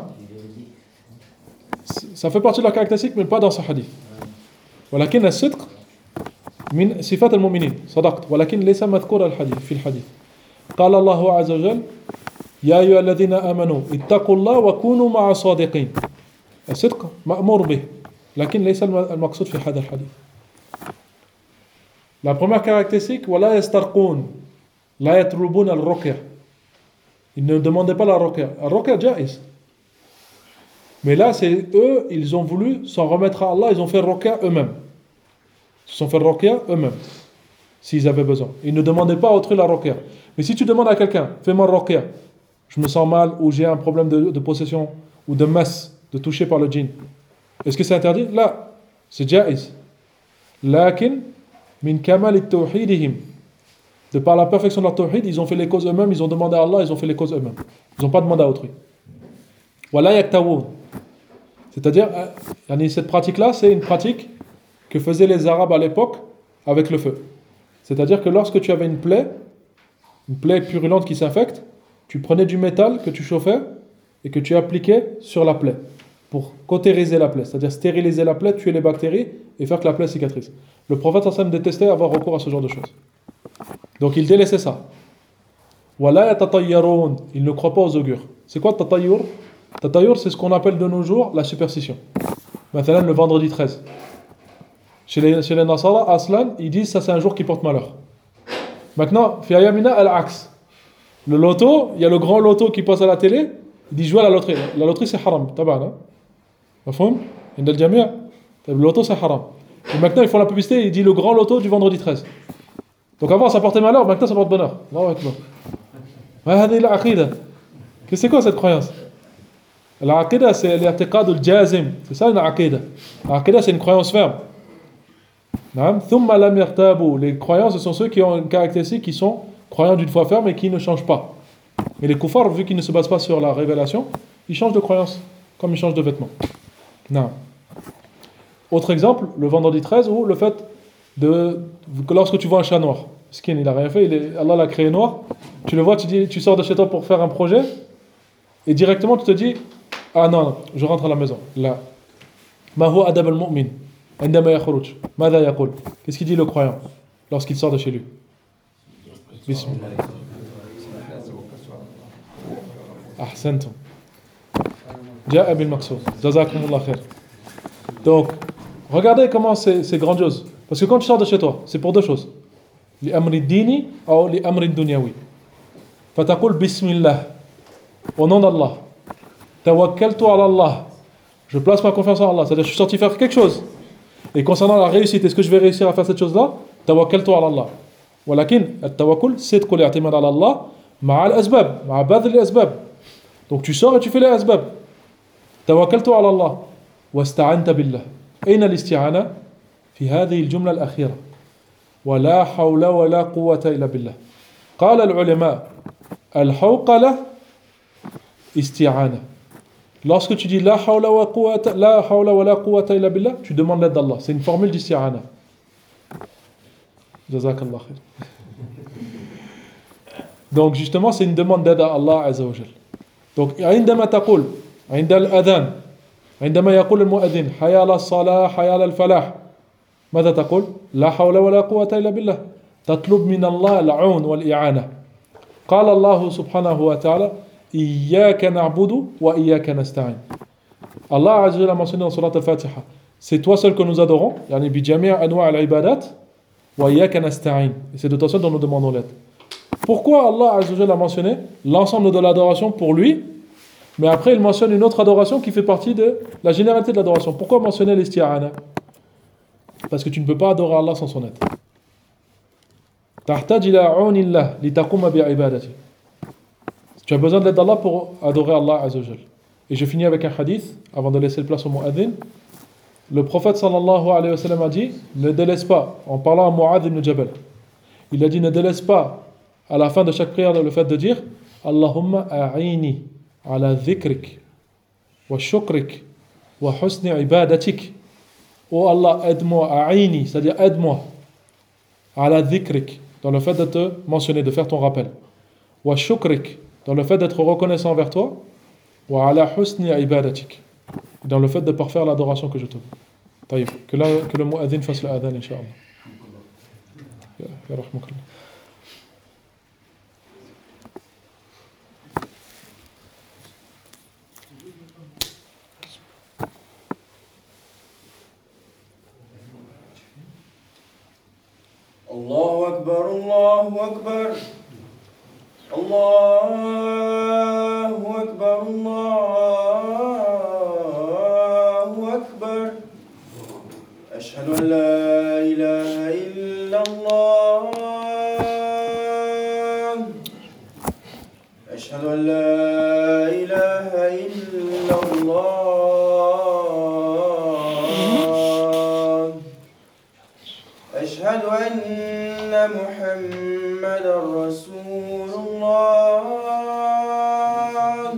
Ça fait partie de leurs caractéristiques, mais pas dans ce hadith. ولكن الصدق من صفات المؤمنين صدقت ولكن ليس مذكور الحديث في الحديث. قال الله عز وجل: يا أيها الذين آمنوا اتقوا الله وكونوا مع الصادقين. الصدق مأمور به لكن ليس المقصود في هذا الحديث. La première caractéristique: ولا يسترقون لا يطلبون الرقية. Ils ne demandaient pas la ruqya. La ruqya jaïs. Mais là, c'est eux, ils ont voulu s'en remettre à Allah, ils ont fait ruqya eux-mêmes. Ils se sont fait ruqya eux-mêmes, s'ils avaient besoin. Ils ne demandaient pas à autrui la ruqya. Mais si tu demandes à quelqu'un: fais-moi ruqya, je me sens mal, ou j'ai un problème de, de possession, ou de masse, de toucher par le djinn, est-ce que c'est interdit? Là, c'est jaïs. Lakin, min kamal at-tawhidihim. De par la perfection de leur tawhid, ils ont fait les causes eux-mêmes, ils ont demandé à Allah, ils ont fait les causes eux-mêmes. Ils n'ont pas demandé à autrui. Wala yaktawun. C'est-à-dire, cette pratique-là, c'est une pratique que faisaient les Arabes à l'époque avec le feu. C'est-à-dire que lorsque tu avais une plaie, une plaie purulente qui s'infecte, tu prenais du métal que tu chauffais et que tu appliquais sur la plaie pour cautériser la plaie, c'est-à-dire stériliser la plaie, tuer les bactéries et faire que la plaie cicatrise. Le prophète sallallahu alayhi wa sallam détestait avoir recours à ce genre de choses. Donc il délaissait ça. Wala yatatayyarun. Il ne croit pas aux augures. C'est quoi tatayyur? Tatayyur, c'est ce qu'on appelle de nos jours la superstition. Maintenant, le vendredi treize. Chez les, chez les Nasara, Aslan, ils disent ça c'est un jour qui porte malheur. Maintenant, fi ayamina al-aks. Le loto, il y a le grand loto qui passe à la télé, il dit jouer à la loterie. La loterie c'est haram, taban, hein. Mafhoum? Inda al-jami'. Le loto c'est haram. Et maintenant ils font la publicité, il dit le grand loto du vendredi treize. Donc avant ça portait malheur, maintenant ça porte bonheur. Allahu Akbar. هذه العقيدة. C'est quoi cette croyance? L'aqida c'est l'i'tiqad al-jazim. C'est ça une aqida. L'aqida c'est une croyance ferme. Naam. Thumma lam yartabu. Les croyants ce sont ceux qui ont une caractéristique qui sont croyants d'une foi ferme et qui ne changent pas. Mais les kuffars, vu qu'ils ne se basent pas sur la révélation, ils changent de croyance, comme ils changent de vêtements. Non. Autre exemple, le vendredi treize, ou le fait de que lorsque tu vois un chat noir, Skin, il a rien fait, il est, Allah l'a créé noir, tu le vois, tu, dis, tu sors de chez toi pour faire un projet, et directement tu te dis, ah non, non je rentre à la maison. Là. Ma huwa adab al-mu'min, indama yakhruj, madha yaqul. Qu'est-ce qu'il dit le croyant lorsqu'il sort de chez lui? Bismillah. Ahsantum. Ja'a bil maqsoud. Jazakumullah khair. Donc, regardez comment c'est, c'est grandiose. Parce que quand tu sors de chez toi, c'est pour deux choses. Li amri dini ou li amri dunyawi. Fataqul bismillah. Au nom d'Allah. Tawakkaltu ala Allah. Je place ma confiance en Allah. C'est-à-dire, je suis sorti faire quelque chose. Et concernant la réussite, est-ce que je vais réussir à faire cette chose-là? Tawakkaltu ala Allah. ولكن التوكل صدق الاعتماد على الله مع الأسباب مع بذل الأسباب. Donc tu sors et tu fais les asbab. توكلت على الله واستعنت بالله. أين الاستعانة؟ في هذه الجملة الأخيرة. ولا حول ولا قوة إلا بالله. قال العلماء الحوقلة استعانة. Lorsque tu dis la hawla wa quwwata la hawla wa la quwwata illa billah, tu demandes l'aide d'Allah. C'est une formule d'isti'ana. Jazakallah khair. Donc justement, c'est une demande d'aide à Allah Azza wa Jal. Donc عندما تقول عند الأذان عندما يقول المؤذن حي على الصلاة حي على الفلاح ماذا تقول؟ لا حول ولا قوة إلا بالله. تطلب من الله العون والإعانة. قال الله سبحانه وتعالى إياك نعبد وإياك نستعين. Allah Azza wa Jal a mentionné dans Surat al-Fatiha, c'est toi seul que nous adorons, yani bi jami' anwa' al-ibadat. Et c'est de toi seul dont nous demandons l'aide. Pourquoi Allah Azza wa Jalla a mentionné l'ensemble de l'adoration pour lui, mais après il mentionne une autre adoration qui fait partie de la généralité de l'adoration? Pourquoi mentionner l'isti'ana? Parce que tu ne peux pas adorer Allah sans son aide. Tahtaj ila aunillah li taquma bi ibadati. Tu as besoin de l'aide d'Allah pour adorer Allah Azza wa Jalla. Et je finis avec un hadith avant de laisser place au mu'adhin. Le prophète sallallahu alayhi wa sallam a dit, ne délaisse pas, en parlant à Mu'adh ibn Jabal, il a dit, ne délaisse pas à la fin de chaque prière le fait de dire Allahumma a'ini ala dhikrik wa shukrik wa husni ibadatik. Oh Allah, aide-moi, a'ini, c'est-à-dire aide-moi, ala dhikrik, dans le fait de te mentionner, de faire ton rappel, wa shukrik, dans le fait d'être reconnaissant envers toi, wa ala husni ibadatik, dans le fait de parfaire l'adoration que je te veux. طيب que, la, que le mu'adhin fasse l'adhan incha'Allah. Ya, ya rahmakallah. Allahu Akbar, Allahu Akbar. Allahu Akbar, Allahu Akbar. أشهد أن لا إله إلا الله. أشهد أن لا إله إلا الله. أشهد أن محمدا رسول الله.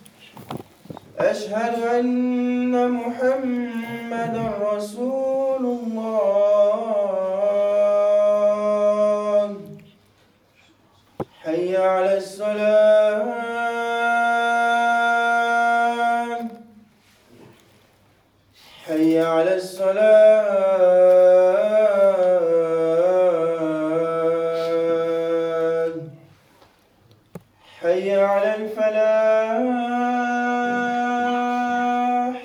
أشهد أن محمدا رسول الله. حي على الصلاة. حي على الصلاة. حي على الفلاح.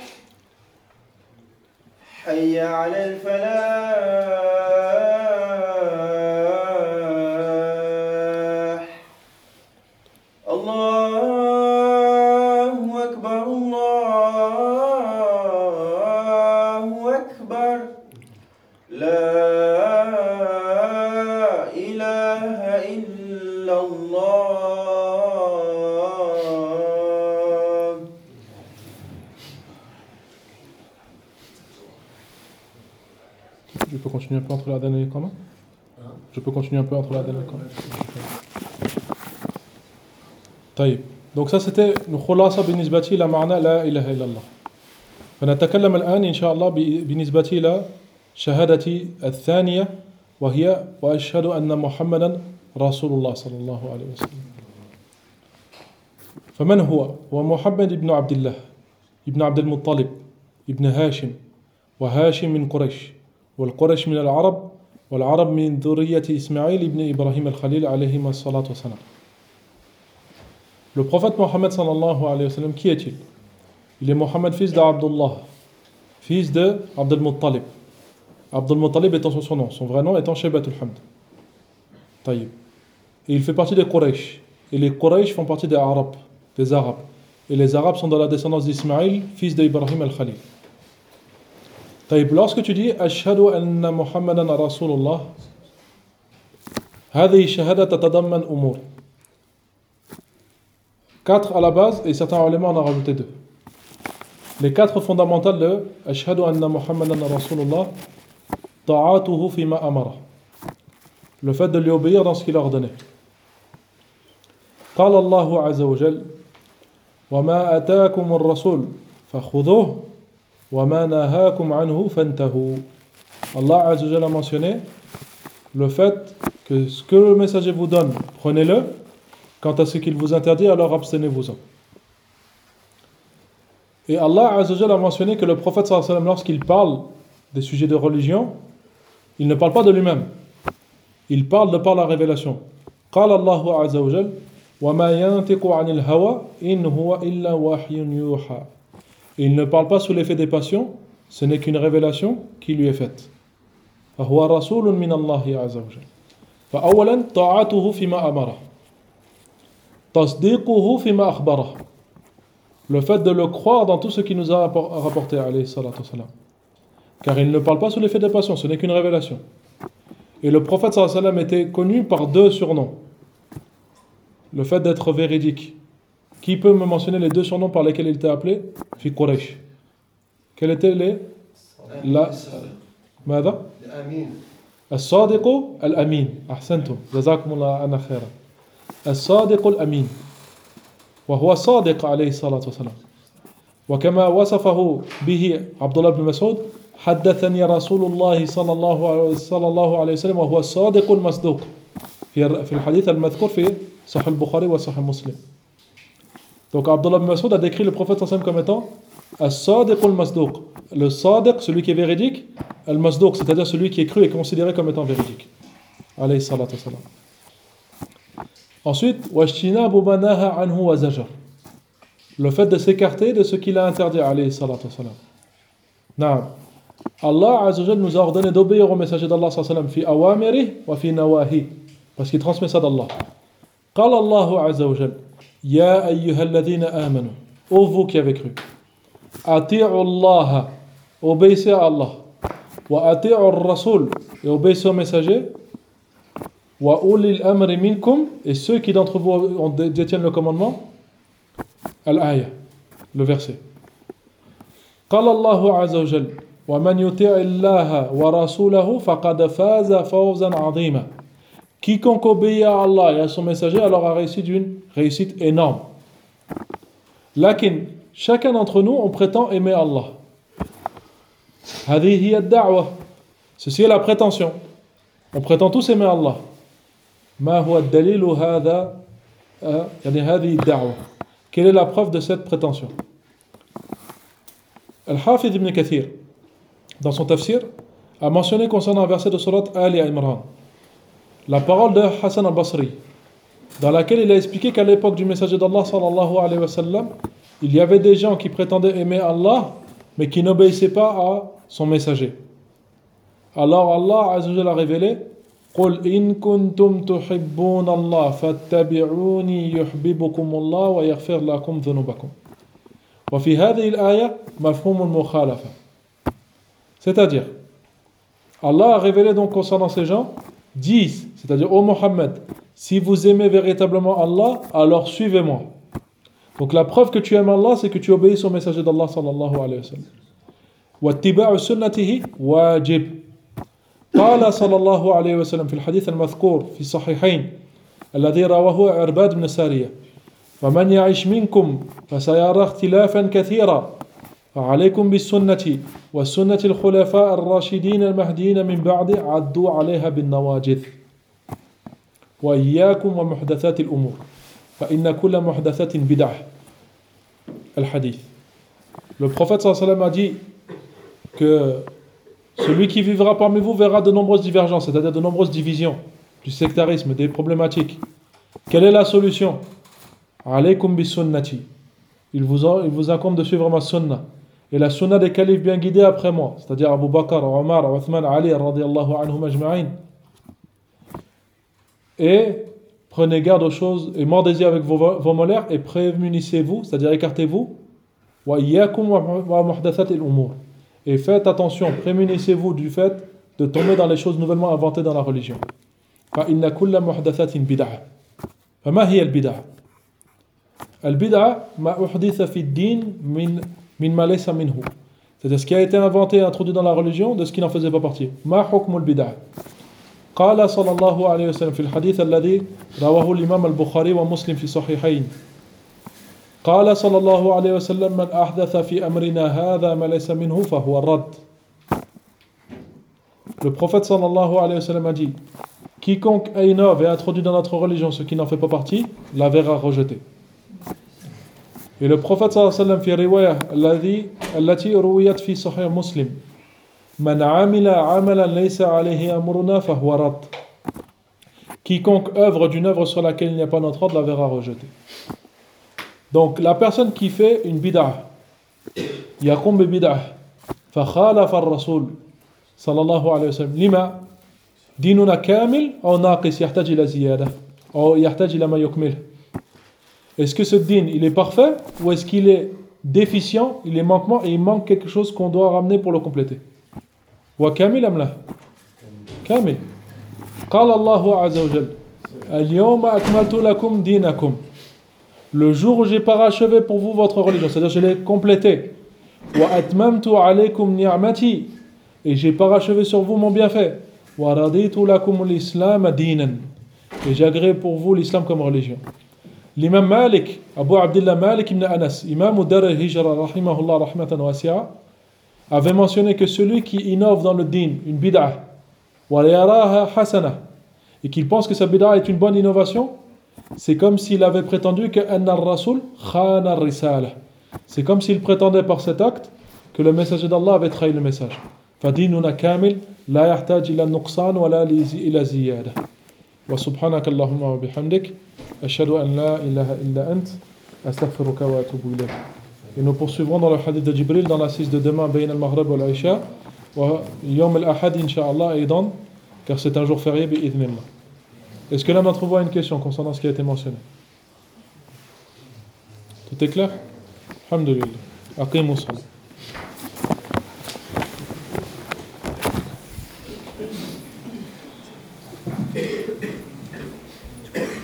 حي على الفلاح. Je peux continuer un peu entre l'adhan et l'iqama? Je peux continuer un peu entre l'adhan et l'iqama? طيب. Donc ça c'était الخلاصة بالنسبة إلى معنى لا إله إلا الله. فنتكلم الآن إن شاء الله بالنسبة إلى شهادتي الثانية وهي وأشهد أن محمدا رسول الله صلى الله عليه وسلم. فمن هو؟ هو محمد بن عبد الله ابن عبد المطلب ابن هاشم وهاشم من قريش والقريش من العرب والعرب من ذرية إسماعيل ابن إبراهيم الخليل عليهما الصلاة والسلام. Le prophète Mohammed sallallahu alayhi wa sallam, qui est-il? Il est Mohammed, fils d'Abdullah, fils de Abd al-Muttalib. Abd al-Muttalib étant son nom, son vrai nom étant Shaybatul Hamd. Taïb. Et il fait partie des Quraysh. Et les Quraysh font partie des Arabes, des Arabes. Et les Arabes sont dans la descendance d'Ismaïl, fils d'Ibrahim al-Khalil. Taïb. Lorsque tu dis Ashhadu anna Muhammadan Rasulullah, هذه الشهادة تتضمن أمور. Quatre à la base, et certains ulama en ont rajouté deux. Les quatre fondamentales de Ashhadu anna Muhammadan Rasulullah, ta'atuhu fima amara. Le fait de lui obéir dans ce qu'il a ordonné. قال الله عز وجل وما أتاكم الرسول فخذوه وما نهاكم عنه فانتهوا. Allah عز وجل a mentionné le fait que ce que le messager vous donne, prenez-le. Quant à ce qu'il vous interdit, alors abstenez-vous-en. Et Allah Azza wa Jalla a mentionné que le prophète sallallahu alayhi wa sallam, lorsqu'il parle des sujets de religion, il ne parle pas de lui-même. Il parle de par la révélation. قال الله عز وجل وما ينطق عن الهوى إن هو إلا وحي يوحى. Il ne parle pas sous l'effet des passions, ce n'est qu'une révélation qui lui est faite. فهو رسول من الله عز وجل. فأولا طاعته فيما أمره. تصديقه فيما أخبره. Le fait de le croire dans tout ce qu'il nous a rapporté, alayhi salatu wassalam. Car il ne parle pas sous l'effet des passions, ce n'est qu'une révélation. Et le prophète sallallahu alayhi wa sallam était connu par deux surnoms. Le fait d'être véridique. Qui peut me mentionner les deux surnoms par lesquels il était appelé? Fi Quraysh. Quels étaient les? La. ماذا؟ الأمين. الصادق الأمين. أحسنتم. جزاكم الله عنا خيرا. الصادق الأمين. وهو صادق عليه الصلاة والسلام. وكما وصفه به عبد الله بن مسعود حدثني رسول الله صلى الله عليه صلى الله عليه وسلم وهو الصادق المصدوق في في الحديث المذكور في صحيح البخاري وصحيح مسلم. Donc Abdullah ibn Mas'ud a décrit le prophète sallam comme étant as-sadiq al-masduq, le sadiq, celui qui est véridique, al-masduq, c'est-à-dire celui qui est cru et considéré comme étant véridique. Alayhi salatu wassalam. Ensuite, wajtinabu ma naha anhu wa zajar. Le fait de s'écarter de ce qu'il a interdit, alayhi salatu wassalam. Naam. Allah azza wa jalla nous a ordonné d'obéir au messager d'Allah sallallahu alayhi wa sallam fi awamiri wa fi nawahi, parce qu'il transmet ça d'Allah. Qala Allahu azza wa jalla Ya ayyuhalladhina amanu, ô vous qui avez cru, ati'u Allah, obéissez à Allah, wa ati'u ar-rasul, et obéissez au messager, wa ulil amri minkum, et ceux qui d'entre vous détiennent le commandement, al-aya, le verset. Qala Allahu azza wa jalla wa man yuti'i Allah wa rasulahu faqad faza fawzan 'azima. Quiconque obéit à Allah et à son messager, alors a réussi d'une réussite énorme. Lakin, chacun d'entre nous, on prétend aimer Allah. Hadihi ad-da'wa. Ceci est la prétention. On prétend tous aimer Allah. Ma huwa ad-dalilu hadha, yani hadihi ad-da'wa. Quelle est la preuve de cette prétention? Al-Hafidh ibn Kathir, dans son tafsir, a mentionné concernant un verset de surat Ali Imran la parole de Hassan al-Basri, dans laquelle il a expliqué qu'à l'époque du messager d'Allah sallallahu alayhi wa sallam, il y avait des gens qui prétendaient aimer Allah, mais qui n'obéissaient pas à son messager. Alors Allah azza wa jalla a révélé قُلْ إِن كُنْتُمْ تُحِبُّونَ اللَّهَ فَاتَّبِعُونِي يُحْبِبُكُمُ اللَّهُ وَيَغْفِرْ لَكُمْ ذُنُوبَكُمْ وفي هذه الآية مفهوم المخالفة. C'est-à-dire, Allah a révélé donc concernant ces gens, disent, c'est-à-dire ô Mohammed, si vous aimez véritablement Allah, alors suivez-moi. Donc la preuve que tu aimes Allah, c'est que tu obéis au messager d'Allah sallallahu alayhi wa sallam. Wattiba'u sunnatihi wajib. قال صلى الله عليه وسلم في الحديث المذكور في الصحيحين الذي رواه عرباد بن سارية فمن يعش منكم فسيرى اختلافا كثيرا فعليكم بالسنة والسنة الخلفاء الراشدين المهديين من بعد عدوا عليها بالنواجذ وإياكم ومحدثات الأمور فإن كل محدثة بدعة. Al-Hadith. Le prophète sallallahu alayhi wa sallam a dit que celui qui vivra parmi vous verra de nombreuses divergences, c'est-à-dire de nombreuses divisions, du sectarisme, des problématiques. Quelle est la solution? Alaykum bis sunnati. Il vous, il vous incombe de suivre ma sunna. Et la sunna des califes bien guidés après moi, c'est-à-dire Abu Bakr, Omar, Uthman, Ali, radiyallahu anhum ajma'in. Et prenez garde aux choses et mordez-y avec vos, vos molaires et prémunissez-vous, c'est-à-dire écartez-vous. Wa iyyakum wa muhdathatil umur. Et faites attention, prémunissez-vous du fait de tomber dans les choses nouvellement inventées dans la religion. Fa inna kulla muhdathatin bid'ah. Fa ma hiya al-bid'ah? Al-bid'ah ma uhditha fi ad-din min min ma laysa minhu. C'est-à-dire ce qui a été inventé et introduit dans la religion de ce qui n'en faisait pas partie. Ma hukm al-bid'ah? قال صلى الله عليه وسلم في الحديث الذي رواه الإمام البخاري ومسلم في صحيحين قال صلى الله عليه وسلم من أحدث في أمرنا هذا ما ليس منه فهو الرد. Le prophète sallallahu alayhi wa sallam a dit quiconque innove et introduit dans notre religion ce qui n'en fait pas partie la verra rejeté. Et le prophète sallallahu alayhi wa sallam في رواية الذي التي رويت في صحيح مسلم Man amila amalan laysa alayhi amruna fahuwa rad. Quiconque œuvre d'une œuvre sur laquelle il n'y a pas notre ordre la verra rejetée. Donc la personne qui fait une bid'ah, yaqum bi bid'ah, fa khalafa ar-rasul sallallahu alayhi wa sallam, lima dinuna kamil ou naqis yahtaj ila ziyada ou yahtaj ila ma yukmil. Est-ce que ce din il est parfait ou est-ce qu'il est déficient, il est manquement et il manque quelque chose qu'on doit ramener pour le compléter? وكامل أم لا؟ كامل. قال الله عز وجل اليوم أكملت لكم دينكم. Le jour où j'ai parachevé pour vous votre religion, c'est-à-dire je l'ai complété. وأتممت عليكم نعمتي. Et j'ai parachevé sur vous mon bienfait. ورضيت لكم الإسلام دينا. Et j'ai agréé pour vous l'islam comme religion. L'imam Malik, Abu Abdullah Malik ibn Anas, imam Dar al-Hijra rahimahullah rahmatan wasi'a, avait mentionné que celui qui innove dans le din, une bid'ah, et qu'il pense que sa bid'ah est une bonne innovation, c'est comme s'il avait prétendu que anna ar-rasul khana ar-risala. C'est comme s'il prétendait par cet acte que le messager d'Allah avait trahi le message. فديننا كامل لا يحتاج إلى النقصان ولا إلى زيادة. وسبحانك اللهم وبحمدك أشهد أن لا إله إلا أنت أستغفرك وأتوب إليك. Et nous poursuivrons dans le hadith de Jibril dans l'assise de demain, Bayn al-Maghrib wa al-Isha, wa Yom al-Ahad, Inch'Allah, Aidan, car c'est un jour férié, bi'idhnillah. Est-ce que l'un d'entre vous a une question concernant ce qui a été mentionné? Tout est clair? Alhamdulillah. Aqimus salat.